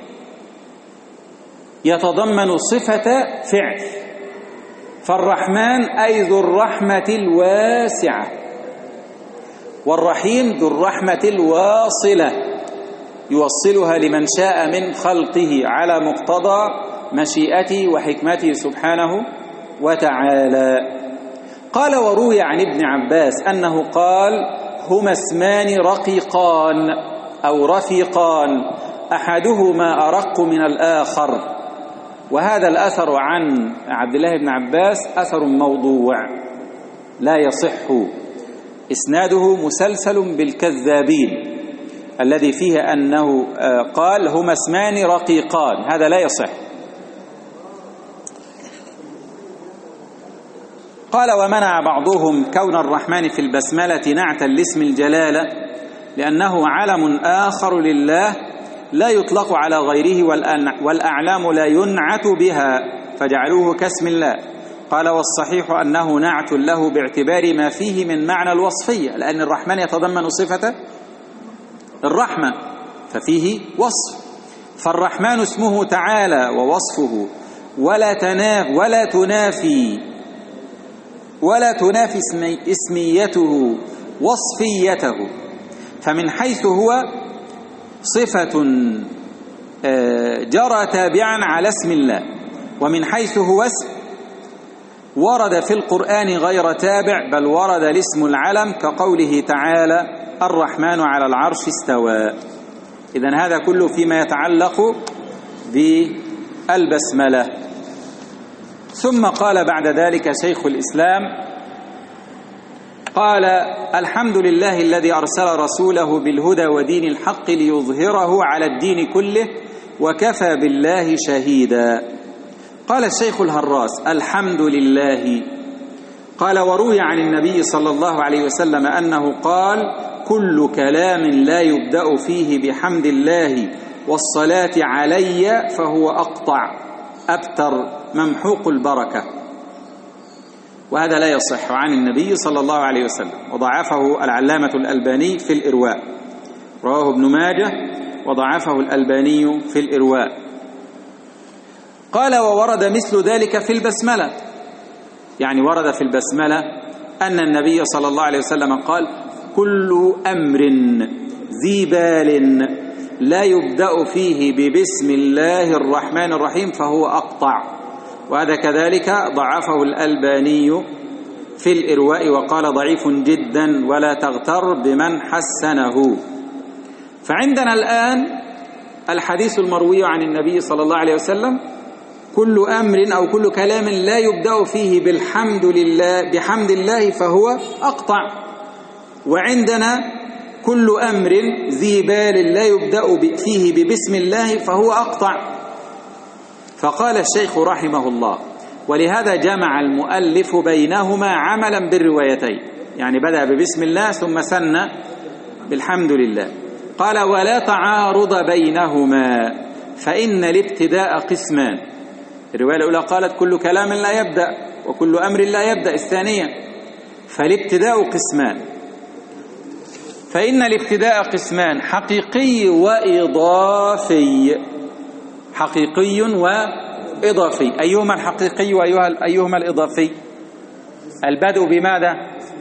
يتضمن صفة فعل. فالرحمن أي ذو الرحمة الواسعة، والرحيم ذو الرحمة الواصلة يوصلها لمن شاء من خلقه على مقتضى مشيئته وحكمته سبحانه وتعالى. قال وروي عن ابن عباس أنه قال هما اسمان رقيقان أو رفيقان، أحدهما أرق من الآخر. وهذا الأثر عن عبد الله بن عباس أثر موضوع لا يصح، إسناده مسلسل بالكذابين، الذي فيه أنه قال هما اسمان رقيقان، هذا لا يصح. قال ومنع بعضهم كون الرحمن في البسملة نعتا لاسم الجلالة، لأنه علم آخر لله لا يطلق على غيره، والأعلام لا ينعت بها، فجعلوه كاسم الله. قال والصحيح أنه نعت له باعتبار ما فيه من معنى الوصفية، لأن الرحمن يتضمن صفة الرحمة ففيه وصف، فالرحمن اسمه تعالى ووصفه، ولا تنافي اسميته وصفيته. فمن حيث هو صفة جرى تابعا على اسم الله، ومن حيث هو اسم ورد في القرآن غير تابع، بل ورد الاسم العلم كقوله تعالى الرحمن على العرش استوى. إذن هذا كله فيما يتعلق بالبسملة. ثم قال بعد ذلك شيخ الإسلام قال الحمد لله الذي أرسل رسوله بالهدى ودين الحق ليظهره على الدين كله وكفى بالله شهيدا. قال الشيخ الهراس الحمد لله. قال وروي عن النبي صلى الله عليه وسلم أنه قال كل كلام لا يبدأ فيه بحمد الله والصلاة علي فهو أقطع أبتر ممحوق البركة. وهذا لا يصح عن النبي صلى الله عليه وسلم، وضعفه العلامة الألباني في الإرواء، رواه ابن ماجه وضعفه الألباني في الإرواء. قال وورد مثل ذلك في البسملة، يعني ورد في البسملة أن النبي صلى الله عليه وسلم قال كل أمر ذي بال لا يبدأ فيه ببسم الله الرحمن الرحيم فهو أقطع. وهذا كذلك ضعفه الألباني في الإرواء وقال ضعيف جدا ولا تغتر بمن حسنه. فعندنا الآن الحديث المروي عن النبي صلى الله عليه وسلم كل أمر أو كل كلام لا يبدأ فيه بحمد الله فهو أقطع، وعندنا كل أمر ذي بال لا يبدأ فيه ببسم الله فهو أقطع. فقال الشيخ رحمه الله ولهذا جمع المؤلف بينهما عملا بالروايتين، يعني بدأ ببسم الله ثم سن بالحمد لله. قال ولا تعارض بينهما فإن الابتداء قسمان. الرواية الأولى قالت كل كلام لا يبدأ وكل أمر لا يبدأ، الثانية فالابتداء قسمان. فإن الابتداء قسمان حقيقي وإضافي، حقيقي إضافي. أيهما الحقيقي وأيهما الإضافي؟ البدء بماذا؟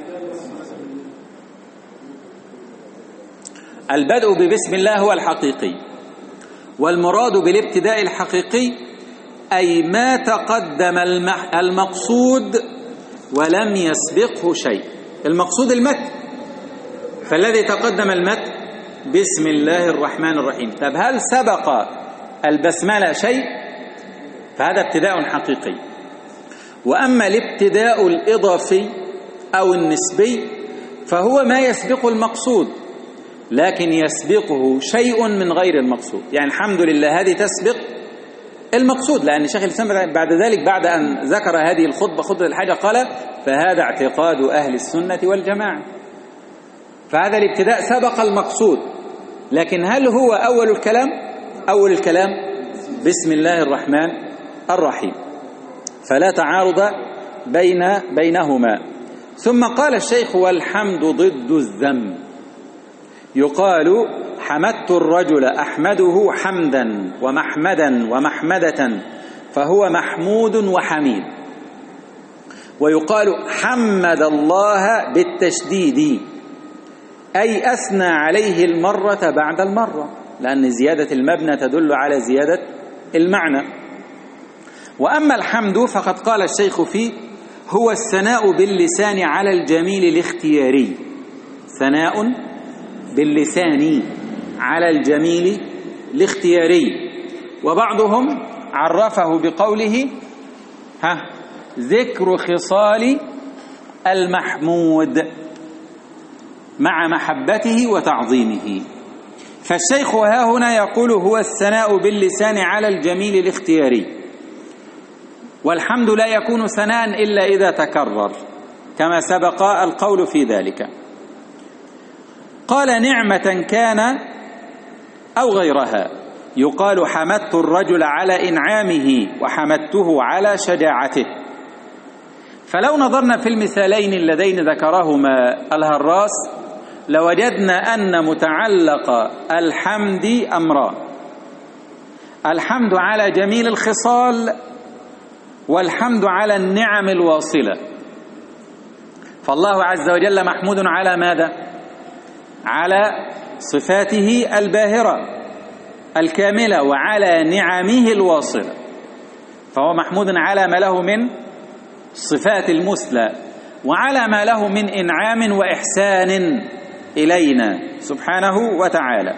البدء ببسم الله هو الحقيقي، والمراد بالابتداء الحقيقي أي ما تقدم المقصود ولم يسبقه شيء. المقصود المتن، فالذي تقدم المتن بسم الله الرحمن الرحيم. طب هل سبق البسملة شيء؟ فهذا ابتداء حقيقي. وأما الابتداء الإضافي أو النسبي فهو ما يسبق المقصود لكن يسبقه شيء من غير المقصود. يعني الحمد لله هذه تسبق المقصود، لأن شيخ الإسلام بعد ذلك بعد أن ذكر هذه خطبة الحاجة قال فهذا اعتقاد أهل السنة والجماعة. فهذا الابتداء سبق المقصود، لكن هل هو أول الكلام؟ أول الكلام بسم الله الرحمن الرحيم، فلا تعارض بينهما. ثم قال الشيخ والحمد ضد الذم. يقال حمدت الرجل أحمده حمدا ومحمدا ومحمدة فهو محمود وحميد. ويقال حمد الله بالتشديد أي أثنى عليه المرة بعد المرة، لأن زيادة المبنى تدل على زيادة المعنى. وأما الحمد فقد قال الشيخ فيه هو الثناء باللسان على الجميل الاختياري. ثناء باللسان على الجميل الاختياري. وبعضهم عرفه بقوله ذكر خصال المحمود مع محبته وتعظيمه. فالشيخ ها هنا يقول هو الثناء باللسان على الجميل الاختياري. والحمد لا يكون ثناء إلا إذا تكرر كما سبق القول في ذلك. قال نعمة كان أو غيرها. يقال حمدت الرجل على إنعامه وحمدته على شجاعته. فلو نظرنا في المثالين اللذين ذكرهما الهراس لوجدنا أن متعلق الحمد أمران: الحمد على جميل الخصال والحمد على النعم الواصلة. فالله عز وجل محمود على ماذا؟ على صفاته الباهرة الكاملة وعلى نعمه الواصلة، فهو محمود على ما له من صفات المثلى وعلى ما له من إنعام وإحسان إلينا سبحانه وتعالى.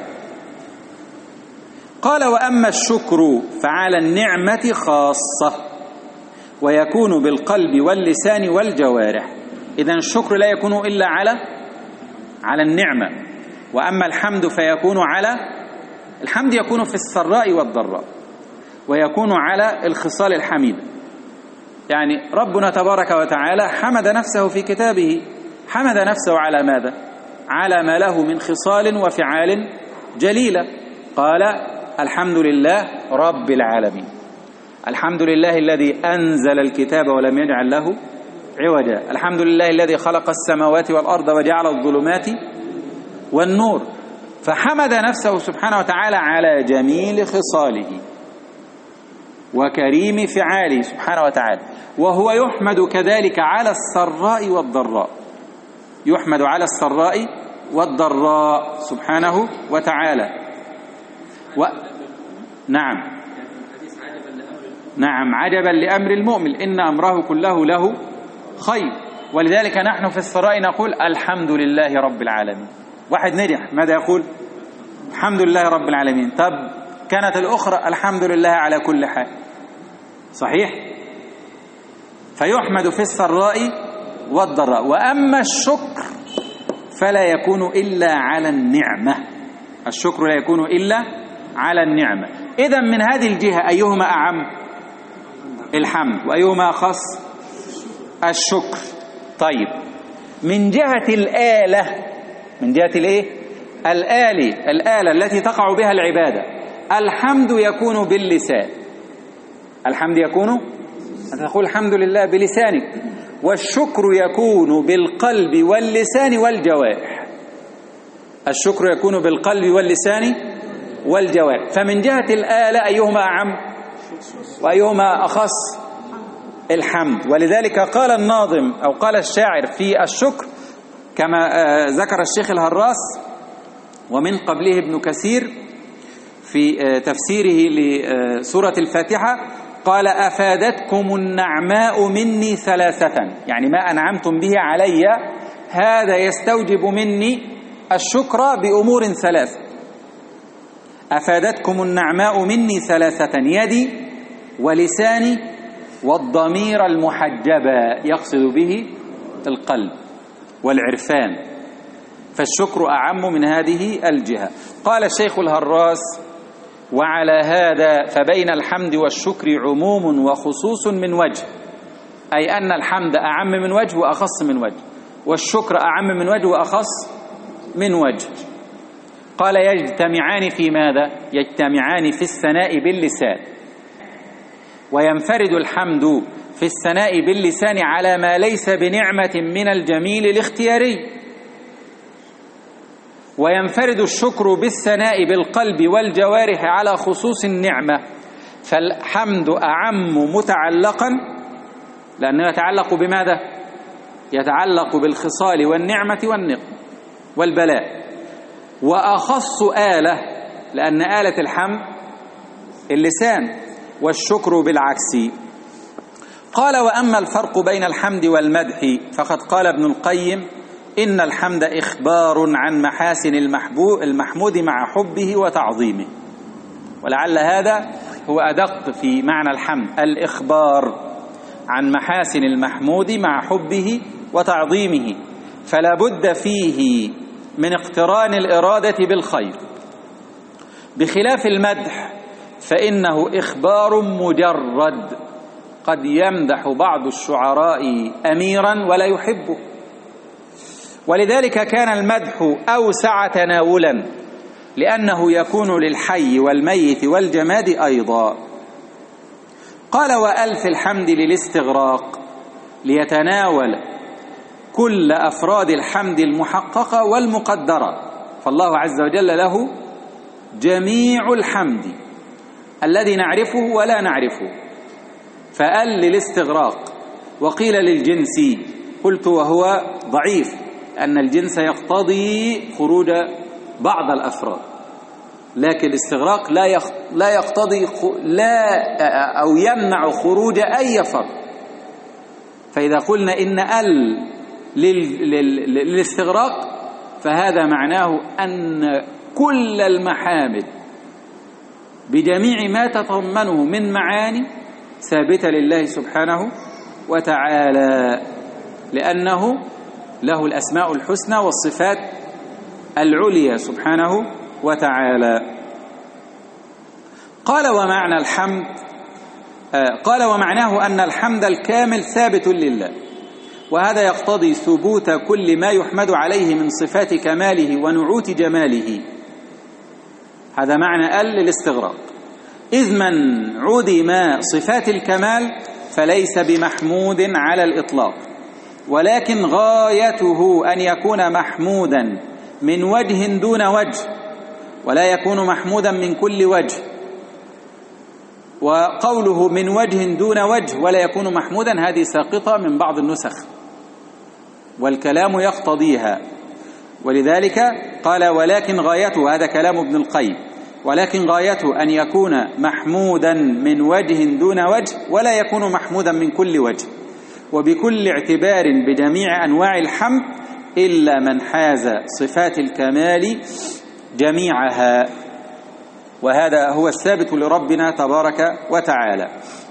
قال وأما الشكر فعلى النعمة خاصة ويكون بالقلب واللسان والجوارح. إذن الشكر لا يكون إلا على النعمة. وأما الحمد فيكون الحمد يكون في السراء والضراء ويكون على الخصال الحميدة. يعني ربنا تبارك وتعالى حمد نفسه في كتابه، حمد نفسه على ماذا؟ على ما له من خصال وفعال جليلة. قال الحمد لله رب العالمين، الحمد لله الذي أنزل الكتاب ولم يجعل له عوجا، الحمد لله الذي خلق السماوات والأرض وجعل الظلمات والنور. فحمد نفسه سبحانه وتعالى على جميل خصاله وكريم فعاله سبحانه وتعالى. وهو يحمد كذلك على السراء والضراء، يحمد على السراء والضراء سبحانه وتعالى. نعم عجبا لأمر المؤمن إن أمره كله له خير. ولذلك نحن في السراء نقول الحمد لله رب العالمين. واحد نجح ماذا يقول؟ الحمد لله رب العالمين. طب كانت الأخرى الحمد لله على كل حال. صحيح؟ فيحمد في السراء والضراء. وأما الشكر فلا يكون إلا على النعمة، الشكر لا يكون إلا على النعمة. إذن من هذه الجهة أيهما أعم؟ الحمد. وأيهما أخص؟ الشكر. طيب من جهة الآلة، من جهة الإيه؟ الآلة التي تقع بها العبادة، الحمد يكون باللسان. الحمد يكون أنت تقول الحمد لله بلسانك، والشكر يكون بالقلب واللسان والجوارح. الشكر يكون بالقلب واللسان والجوارح. فمن جهة الآلة أيهما أعم؟ وأيهما أخص؟ الحمد. ولذلك قال الناظم أو قال الشاعر في الشكر كما ذكر الشيخ الهراس ومن قبله ابن كثير في تفسيره لسورة الفاتحة، قال أفادتكم النعماء مني ثلاثة، يعني ما أنعمتم به علي هذا يستوجب مني الشكر بأمور ثلاثة. أفادتكم النعماء مني ثلاثة: يدي ولساني والضمير المحجبة، يقصد به القلب والعرفان، فالشكر أعم من هذه الجهة. قال الشيخ الهراس: وعلى هذا فبين الحمد والشكر عموم وخصوص من وجه، أي أن الحمد أعم من وجه وأخص من وجه، والشكر أعم من وجه وأخص من وجه. قال: يجتمعان في ماذا؟ يجتمعان في الثناء باللسان، وينفرد الحمد في الثناء باللسان على ما ليس بنعمة من الجميل الاختياري، وينفرد الشكر بالثناء بالقلب والجوارح على خصوص النعمة. فالحمد أعم متعلقا، لأنه يتعلق بماذا؟ يتعلق بالخصال والنعمة والنقمة والبلاء، وأخص آلة، لأن آلة الحمد اللسان، والشكر بالعكس. قال: وأما الفرق بين الحمد والمدح فقد قال ابن القيم: إن الحمد إخبار عن محاسن المحمود مع حبه وتعظيمه. ولعل هذا هو أدق في معنى الحمد، الإخبار عن محاسن المحمود مع حبه وتعظيمه، فلا بد فيه من اقتران الإرادة بالخير، بخلاف المدح فإنه إخبار مجرد، قد يمدح بعض الشعراء أميرا ولا يحبه، ولذلك كان المدح أوسع تناولا، لأنه يكون للحي والميت والجماد أيضا. قال: وألف الحمد للاستغراق، ليتناول كل أفراد الحمد المحققة والمقدرة، فالله عز وجل له جميع الحمد الذي نعرفه ولا نعرفه، فأل للاستغراق. وقيل للجنس، قلت وهو ضعيف، أن الجنس يقتضي خروج بعض الأفراد، لكن الاستغراق لا يقتضي أو يمنع خروج أي فرد. فإذا قلنا إن أل للاستغراق فهذا معناه أن كل المحامد بجميع ما تتضمنه من معاني ثابتة لله سبحانه وتعالى، لأنه له الأسماء الحسنى والصفات العليا سبحانه وتعالى. قال: ومعنى الحمد قال: ومعناه أن الحمد الكامل ثابت لله، وهذا يقتضي ثبوت كل ما يحمد عليه من صفات كماله ونعوت جماله. هذا معنى ال للاستغراق، إذ من عدم صفات الكمال فليس بمحمود على الإطلاق، ولكن غايته أن يكون محمودا من وجه دون وجه، ولا يكون محمودا من كل وجه. وقوله من وجه دون وجه ولا يكون محمودا هذه ساقطة من بعض النسخ، والكلام يقتضيها. ولذلك قال: ولكن غايته، هذا كلام ابن القيم، ولكن غايته أن يكون محمودا من وجه دون وجه ولا يكون محمودا من كل وجه، وبكل اعتبار بجميع أنواع الحمد إلا من حاز صفات الكمال جميعها، وهذا هو الثابت لربنا تبارك وتعالى.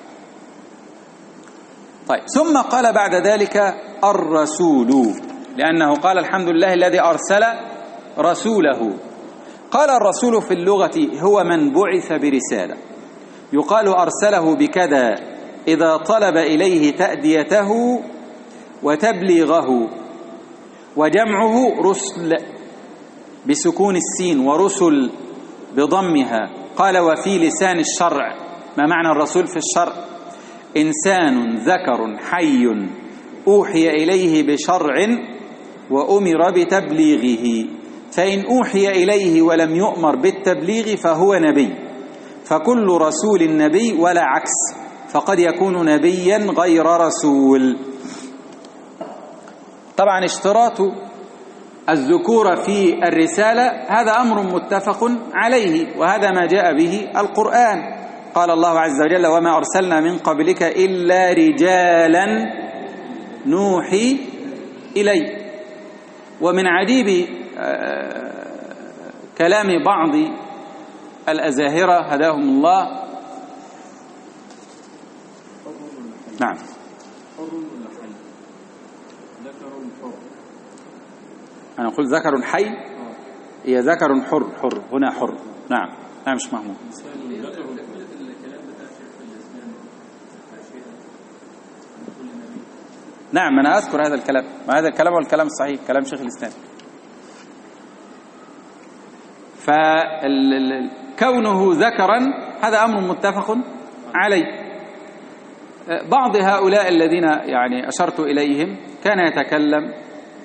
طيب، ثم قال بعد ذلك الرسول، لأنه قال الحمد لله الذي أرسل رسوله. قال: الرسول في اللغة هو من بعث برسالة، يقال أرسله بكذا إذا طلب إليه تأديته وتبليغه، وجمعه رسل بسكون السين ورسل بضمها. قال: وفي لسان الشرع، ما معنى الرسول في الشرع؟ إنسان ذكر حي أوحي إليه بشرع وأمر بتبليغه، فإن أوحي إليه ولم يؤمر بالتبليغ فهو نبي، فكل رسول نبي ولا عكس، فقد يكون نبيا غير رسول. طبعا اشتراط الذكورة في الرسالة هذا أمر متفق عليه، وهذا ما جاء به القرآن. قال الله عز وجل: وما أرسلنا من قبلك إلا رجالا نوحي إليه. ومن عجيب كلام بعض الأزاهرة هداهم الله، نعم، أنا أقول ذكر حي، هي ذكر حر، حر هنا حر، نعم، نعم مش محمود. نعم أنا أذكر هذا الكلام، وهذا الكلام هو الكلام الصحيح، كلام شيخ الإسلام. فكونه ذكرا هذا أمر متفق عليه. بعض هؤلاء الذين يعني أشرت إليهم كان يتكلم،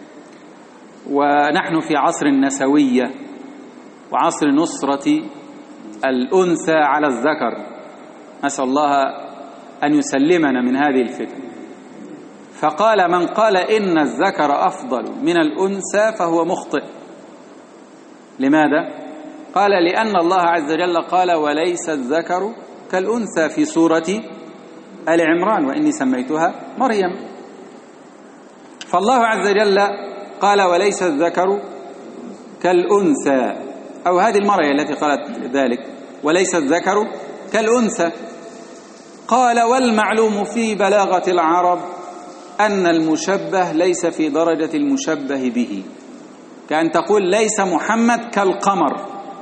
ونحن في عصر النسوية وعصر نصرة الأنثى على الذكر، نسأل الله أن يسلمنا من هذه الفتن. فقال: من قال إن الذكر أفضل من الأنثى فهو مخطئ. لماذا؟ قال: لأن الله عز وجل قال: وليس الذكر كالأنثى في سورة آل عمران، وإني سميتها مريم. فالله عز وجل قال: وليس الذكر كالأنثى، أو هذه المرأة التي قالت ذلك، وليس الذكر كالأنثى. قال: والمعلوم في بلاغة العرب أن المشبه ليس في درجة المشبه به، كأن تقول ليس محمد كالقمر،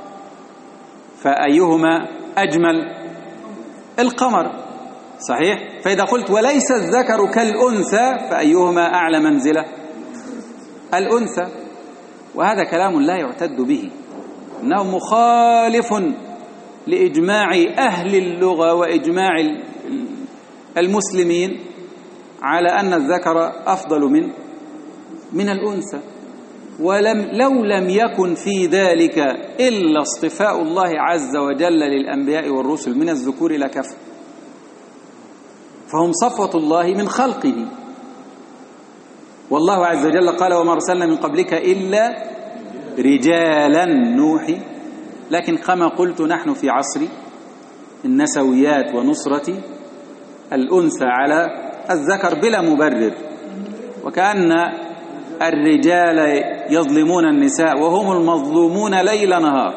فأيهما أجمل؟ القمر، صحيح؟ فإذا قلت وليس الذكر كالأنثى فأيهما أعلى منزلة؟ الأنثى. وهذا كلام لا يعتد به، إنه مخالف لإجماع أهل اللغة وإجماع المسلمين على أن الذكر أفضل من الأنثى. لو لم يكن في ذلك إلا اصطفاء الله عز وجل للأنبياء والرسل من الذكور لكفى، فهم صفوة الله من خلقه. والله عز وجل قال: وما أرسلنا من قبلك إلا رجالا نوحي. لكن كما قلت نحن في عصر النسويات ونصرة الأنثى على الذكر بلا مبرر، وكأن الرجال يظلمون النساء وهم المظلومون ليل نهار.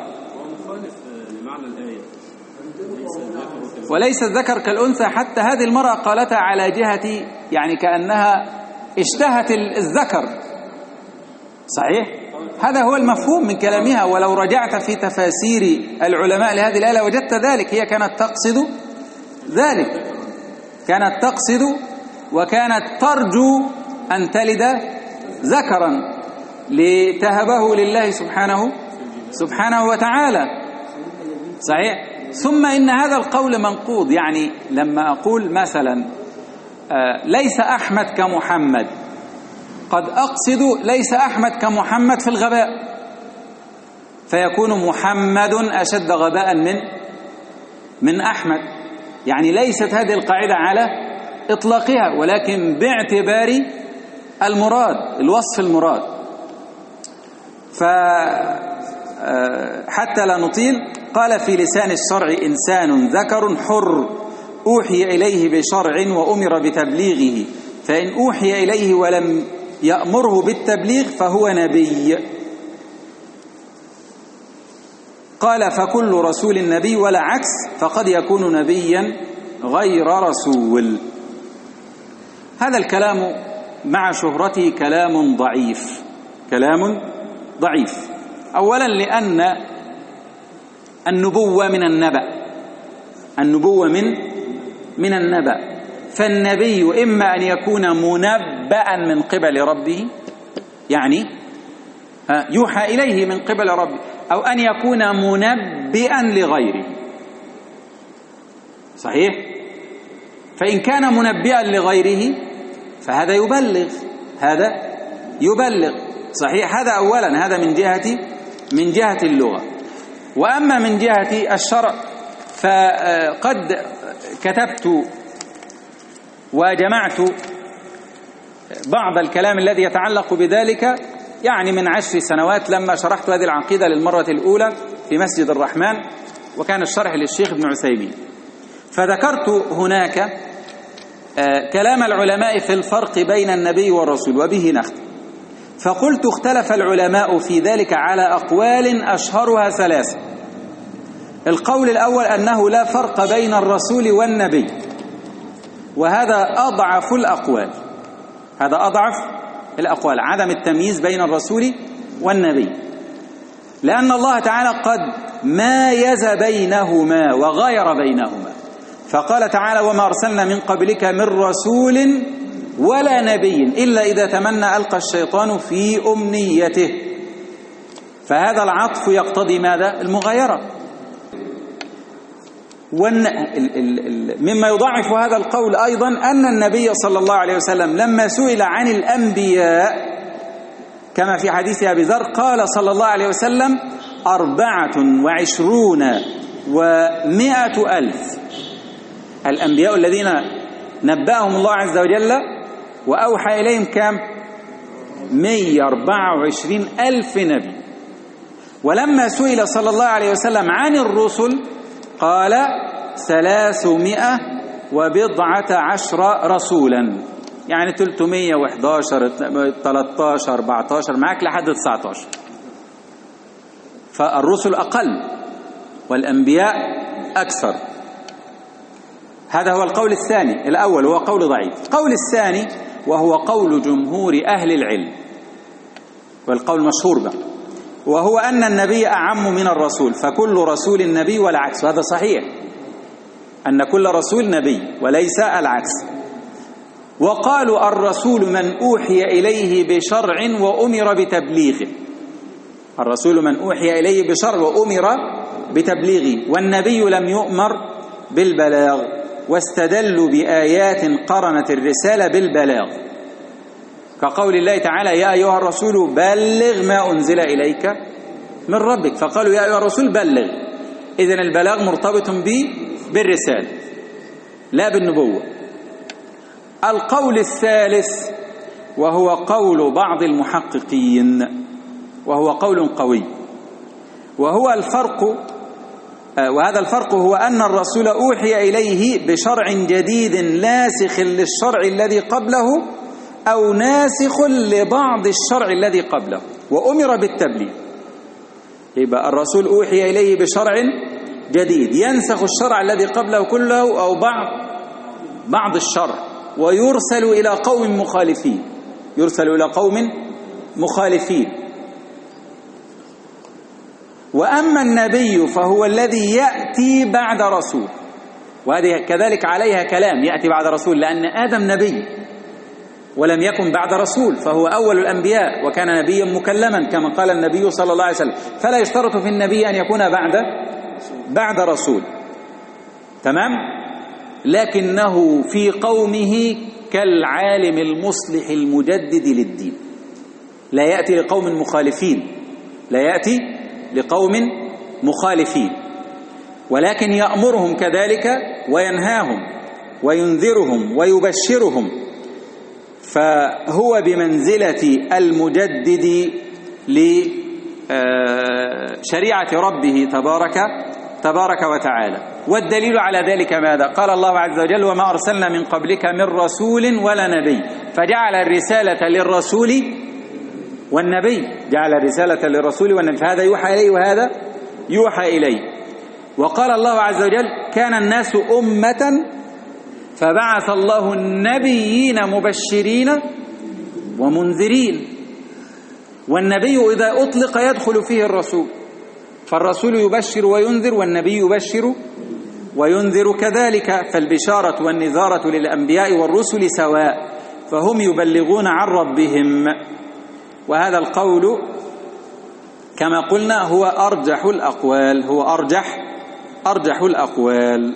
وليس الذكر كالأنثى، حتى هذه المرأة قالتها على جهة يعني كأنها اشتهت الذكر، صحيح؟ هذا هو المفهوم من كلامها. ولو رجعت في تفاسير العلماء لهذه الآية وجدت ذلك. هي كانت تقصد ذلك، كانت تقصد وكانت ترجو أن تلد ذكرا لتهبه لله سبحانه وتعالى، صحيح؟ ثم إن هذا القول منقوض. يعني لما أقول مثلا ليس أحمد كمحمد، قد أقصد ليس أحمد كمحمد في الغباء، فيكون محمد أشد غباء من أحمد. يعني ليست هذه القاعدة على إطلاقها، ولكن باعتبار المراد، الوصف المراد. فحتى لا نطيل، قال: في لسان الشرع إنسان ذكر حر أوحي إليه بشرع وأمر بتبليغه، فإن أوحي إليه ولم يأمره بالتبليغ فهو نبي. قال: فكل رسول نبي ولا عكس، فقد يكون نبيا غير رسول. هذا الكلام مع شهرته كلام ضعيف، كلام ضعيف. أولا لأن النبوة من النبأ، النبوة من النبأ، فالنبي إما أن يكون منبأ من قبل ربه، يعني يوحى إليه من قبل ربه، أو أن يكون منبئا لغيره، صحيح؟ فإن كان منبئا لغيره فهذا يبلغ، هذا يبلغ، صحيح؟ هذا أولا، هذا من جهة اللغة. وأما من جهة الشرع فقد كتبت وجمعت بعض الكلام الذي يتعلق بذلك يعني من 10 سنوات لما شرحت هذه العقيدة للمرة الأولى في مسجد الرحمن، وكان الشرح للشيخ ابن عثيمين. فذكرت هناك كلام العلماء في الفرق بين النبي والرسول، وبه نختم. فقلت اختلف العلماء في ذلك على أقوال أشهرها 3. القول الأول أنه لا فرق بين الرسول والنبي، وهذا أضعف الأقوال، هذا أضعف الأقوال، عدم التمييز بين الرسول والنبي، لأن الله تعالى قد مايز بينهما وغاير بينهما، فقال تعالى: وما أرسلنا من قبلك من رسول ولا نبي إلا إذا تمنى ألقى الشيطان في أمنيته. فهذا العطف يقتضي ماذا؟ المغايرة. مما يضعف هذا القول أيضا أن النبي صلى الله عليه وسلم لما سئل عن الأنبياء كما في حديث أبي ذر قال صلى الله عليه وسلم: 24,100,000 الأنبياء الذين نبأهم الله عز وجل وأوحى إليهم كم؟ 124,000 نبي. ولما سئل صلى الله عليه وسلم عن الرسل قال: 310 رسولا، يعني 311 13 14 معك لحد 19. فالرسل أقل والأنبياء أكثر. هذا هو القول الثاني. الأول هو قول ضعيف. القول الثاني وهو قول جمهور أهل العلم، والقول مشهور به، وهو أن النبي أعم من الرسول، فكل رسول نبي والعكس. وهذا صحيح أن كل رسول نبي وليس العكس. وقالوا: الرسول من أوحي إليه بشرع وأمر بتبليغه، الرسول من أوحي إليه بشرع وأمر بتبليغه، والنبي لم يؤمر بالبلاغ، واستدلوا بآيات قرنت الرسالة بالبلاغ، كقول الله تعالى: يا أيها الرسول بلغ ما أنزل إليك من ربك. فقالوا: يا أيها الرسول بلغ، إذن البلاغ مرتبط بالرسالة لا بالنبوة. القول الثالث وهو قول بعض المحققين، وهو قول قوي، وهو الفرق، وهذا الفرق هو أن الرسول أوحي إليه بشرع جديد ناسخ للشرع الذي قبله أو ناسخ لبعض الشرع الذي قبله، وأمر بالتبليغ. يبقى الرسول أوحي إليه بشرع جديد ينسخ الشرع الذي قبله كله أو بعض الشرع، ويرسل إلى قوم مخالفين، يرسل إلى قوم مخالفين. وأما النبي فهو الذي يأتي بعد رسول، وهذه كذلك عليها كلام، يأتي بعد رسول، لأن آدم نبي ولم يكن بعد رسول، فهو أول الأنبياء وكان نبيا مكلما كما قال النبي صلى الله عليه وسلم، فلا يشترط في النبي أن يكون بعد رسول. تمام؟ لكنه في قومه كالعالم المصلح المجدد للدين، لا يأتي لقوم مخالفين، لا يأتي لقوم مخالفين، ولكن يأمرهم كذلك وينهاهم وينذرهم ويبشرهم، فهو بمنزلة المجدد لشريعة ربه تبارك وتعالى. والدليل على ذلك ماذا؟ قال الله عز وجل: وما أرسلنا من قبلك من رسول ولا نبي، فجعل الرسالة للرسول والنبي، جعل الرسالة للرسول والنبي، فهذا يوحى إليه وهذا يوحى إليه. وقال الله عز وجل: كان الناس أمة فبعث الله النبيين مبشرين ومنذرين. والنبي إذا أطلق يدخل فيه الرسول، فالرسول يبشر وينذر، والنبي يبشر وينذر كذلك، فالبشارة والنذارة للأنبياء والرسل سواء، فهم يبلغون عن ربهم. وهذا القول كما قلنا هو أرجح الأقوال، هو أرجح الأقوال.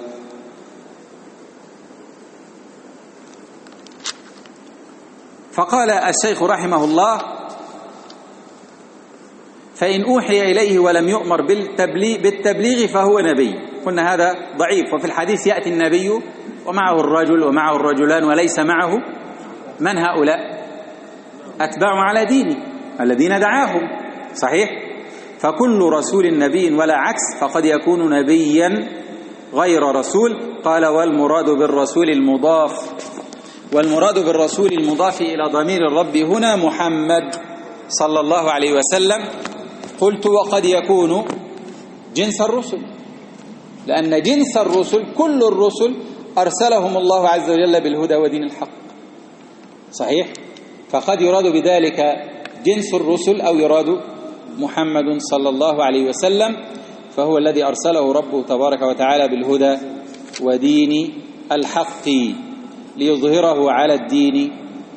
فقال الشيخ رحمه الله: فإن أوحي إليه ولم يؤمر بالتبليغ فهو نبي، قلنا هذا ضعيف. وفي الحديث يأتي النبي ومعه الرجل ومعه الرجلان وليس معه من هؤلاء؟ أتباع على دينه الذين دعاهم، صحيح؟ فكل رسول نبي ولا عكس، فقد يكون نبيا غير رسول. قال والمراد بالرسول المضاف، والمراد بالرسول المضاف إلى ضمير الرب هنا محمد صلى الله عليه وسلم. قلت وقد يكون جنس الرسل، لأن جنس الرسل كل الرسل أرسلهم الله عز وجل بالهدى ودين الحق، صحيح؟ فقد يراد بذلك جنس الرسل أو يراد محمد صلى الله عليه وسلم، فهو الذي أرسله ربه تبارك وتعالى بالهدى ودين الحق ليظهره على الدين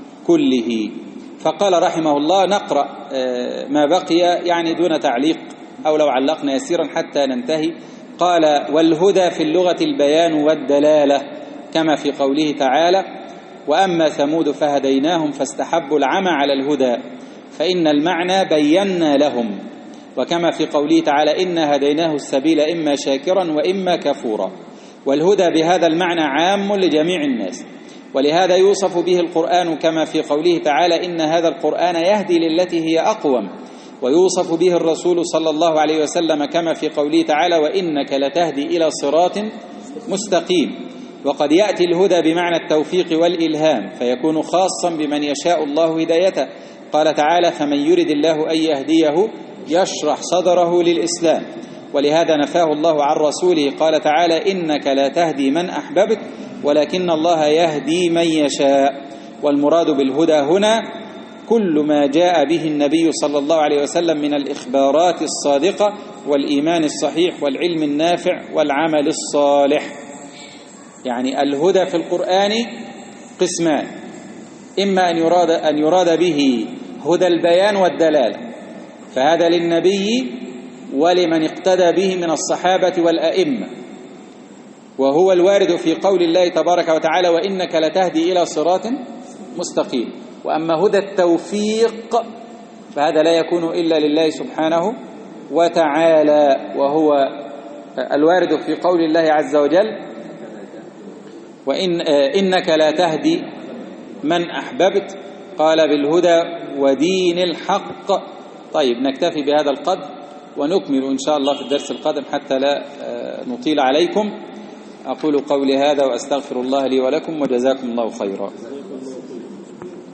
كله. فقال رحمه الله، نقرأ ما بقي يعني دون تعليق، أو لو علقنا يسيرا حتى ننتهي. قال والهدى في اللغة البيان والدلالة، كما في قوله تعالى وأما ثمود فهديناهم فاستحبوا العمى على الهدى فإن المعنى بينا لهم، وكما في قوله تعالى إنا هديناه السبيل إما شاكرا وإما كفورا. والهدى بهذا المعنى عام لجميع الناس، ولهذا يوصف به القرآن كما في قوله تعالى إن هذا القرآن يهدي للتي هي أقوم، ويوصف به الرسول صلى الله عليه وسلم كما في قوله تعالى وإنك لتهدي إلى صراط مستقيم. وقد يأتي الهدى بمعنى التوفيق والإلهام، فيكون خاصا بمن يشاء الله هدايته. قال تعالى فمن يرد الله أن يهديه يشرح صدره للإسلام، ولهذا نفاه الله عن رسوله. قال تعالى إنك لا تهدي من أحببت ولكن الله يهدي من يشاء. والمراد بالهدى هنا كل ما جاء به النبي صلى الله عليه وسلم من الإخبارات الصادقة والإيمان الصحيح والعلم النافع والعمل الصالح. يعني الهدى في القرآن قسمان، إما أن يراد به هدى البيان والدلالة، فهذا للنبي ولمن اقتدى به من الصحابة والأئمة، وهو الوارد في قول الله تبارك وتعالى وإنك لتهدي إلى صراط مستقيم. وأما هدى التوفيق فهذا لا يكون إلا لله سبحانه وتعالى، وهو الوارد في قول الله عز وجل إنك لا تهدي من أحببت، قال بالهدى ودين الحق. طيب نكتفي بهذا القدر ونكمل إن شاء الله في الدرس القادم حتى لا نطيل عليكم. أقول قولي هذا وأستغفر الله لي ولكم وجزاكم الله خيرا.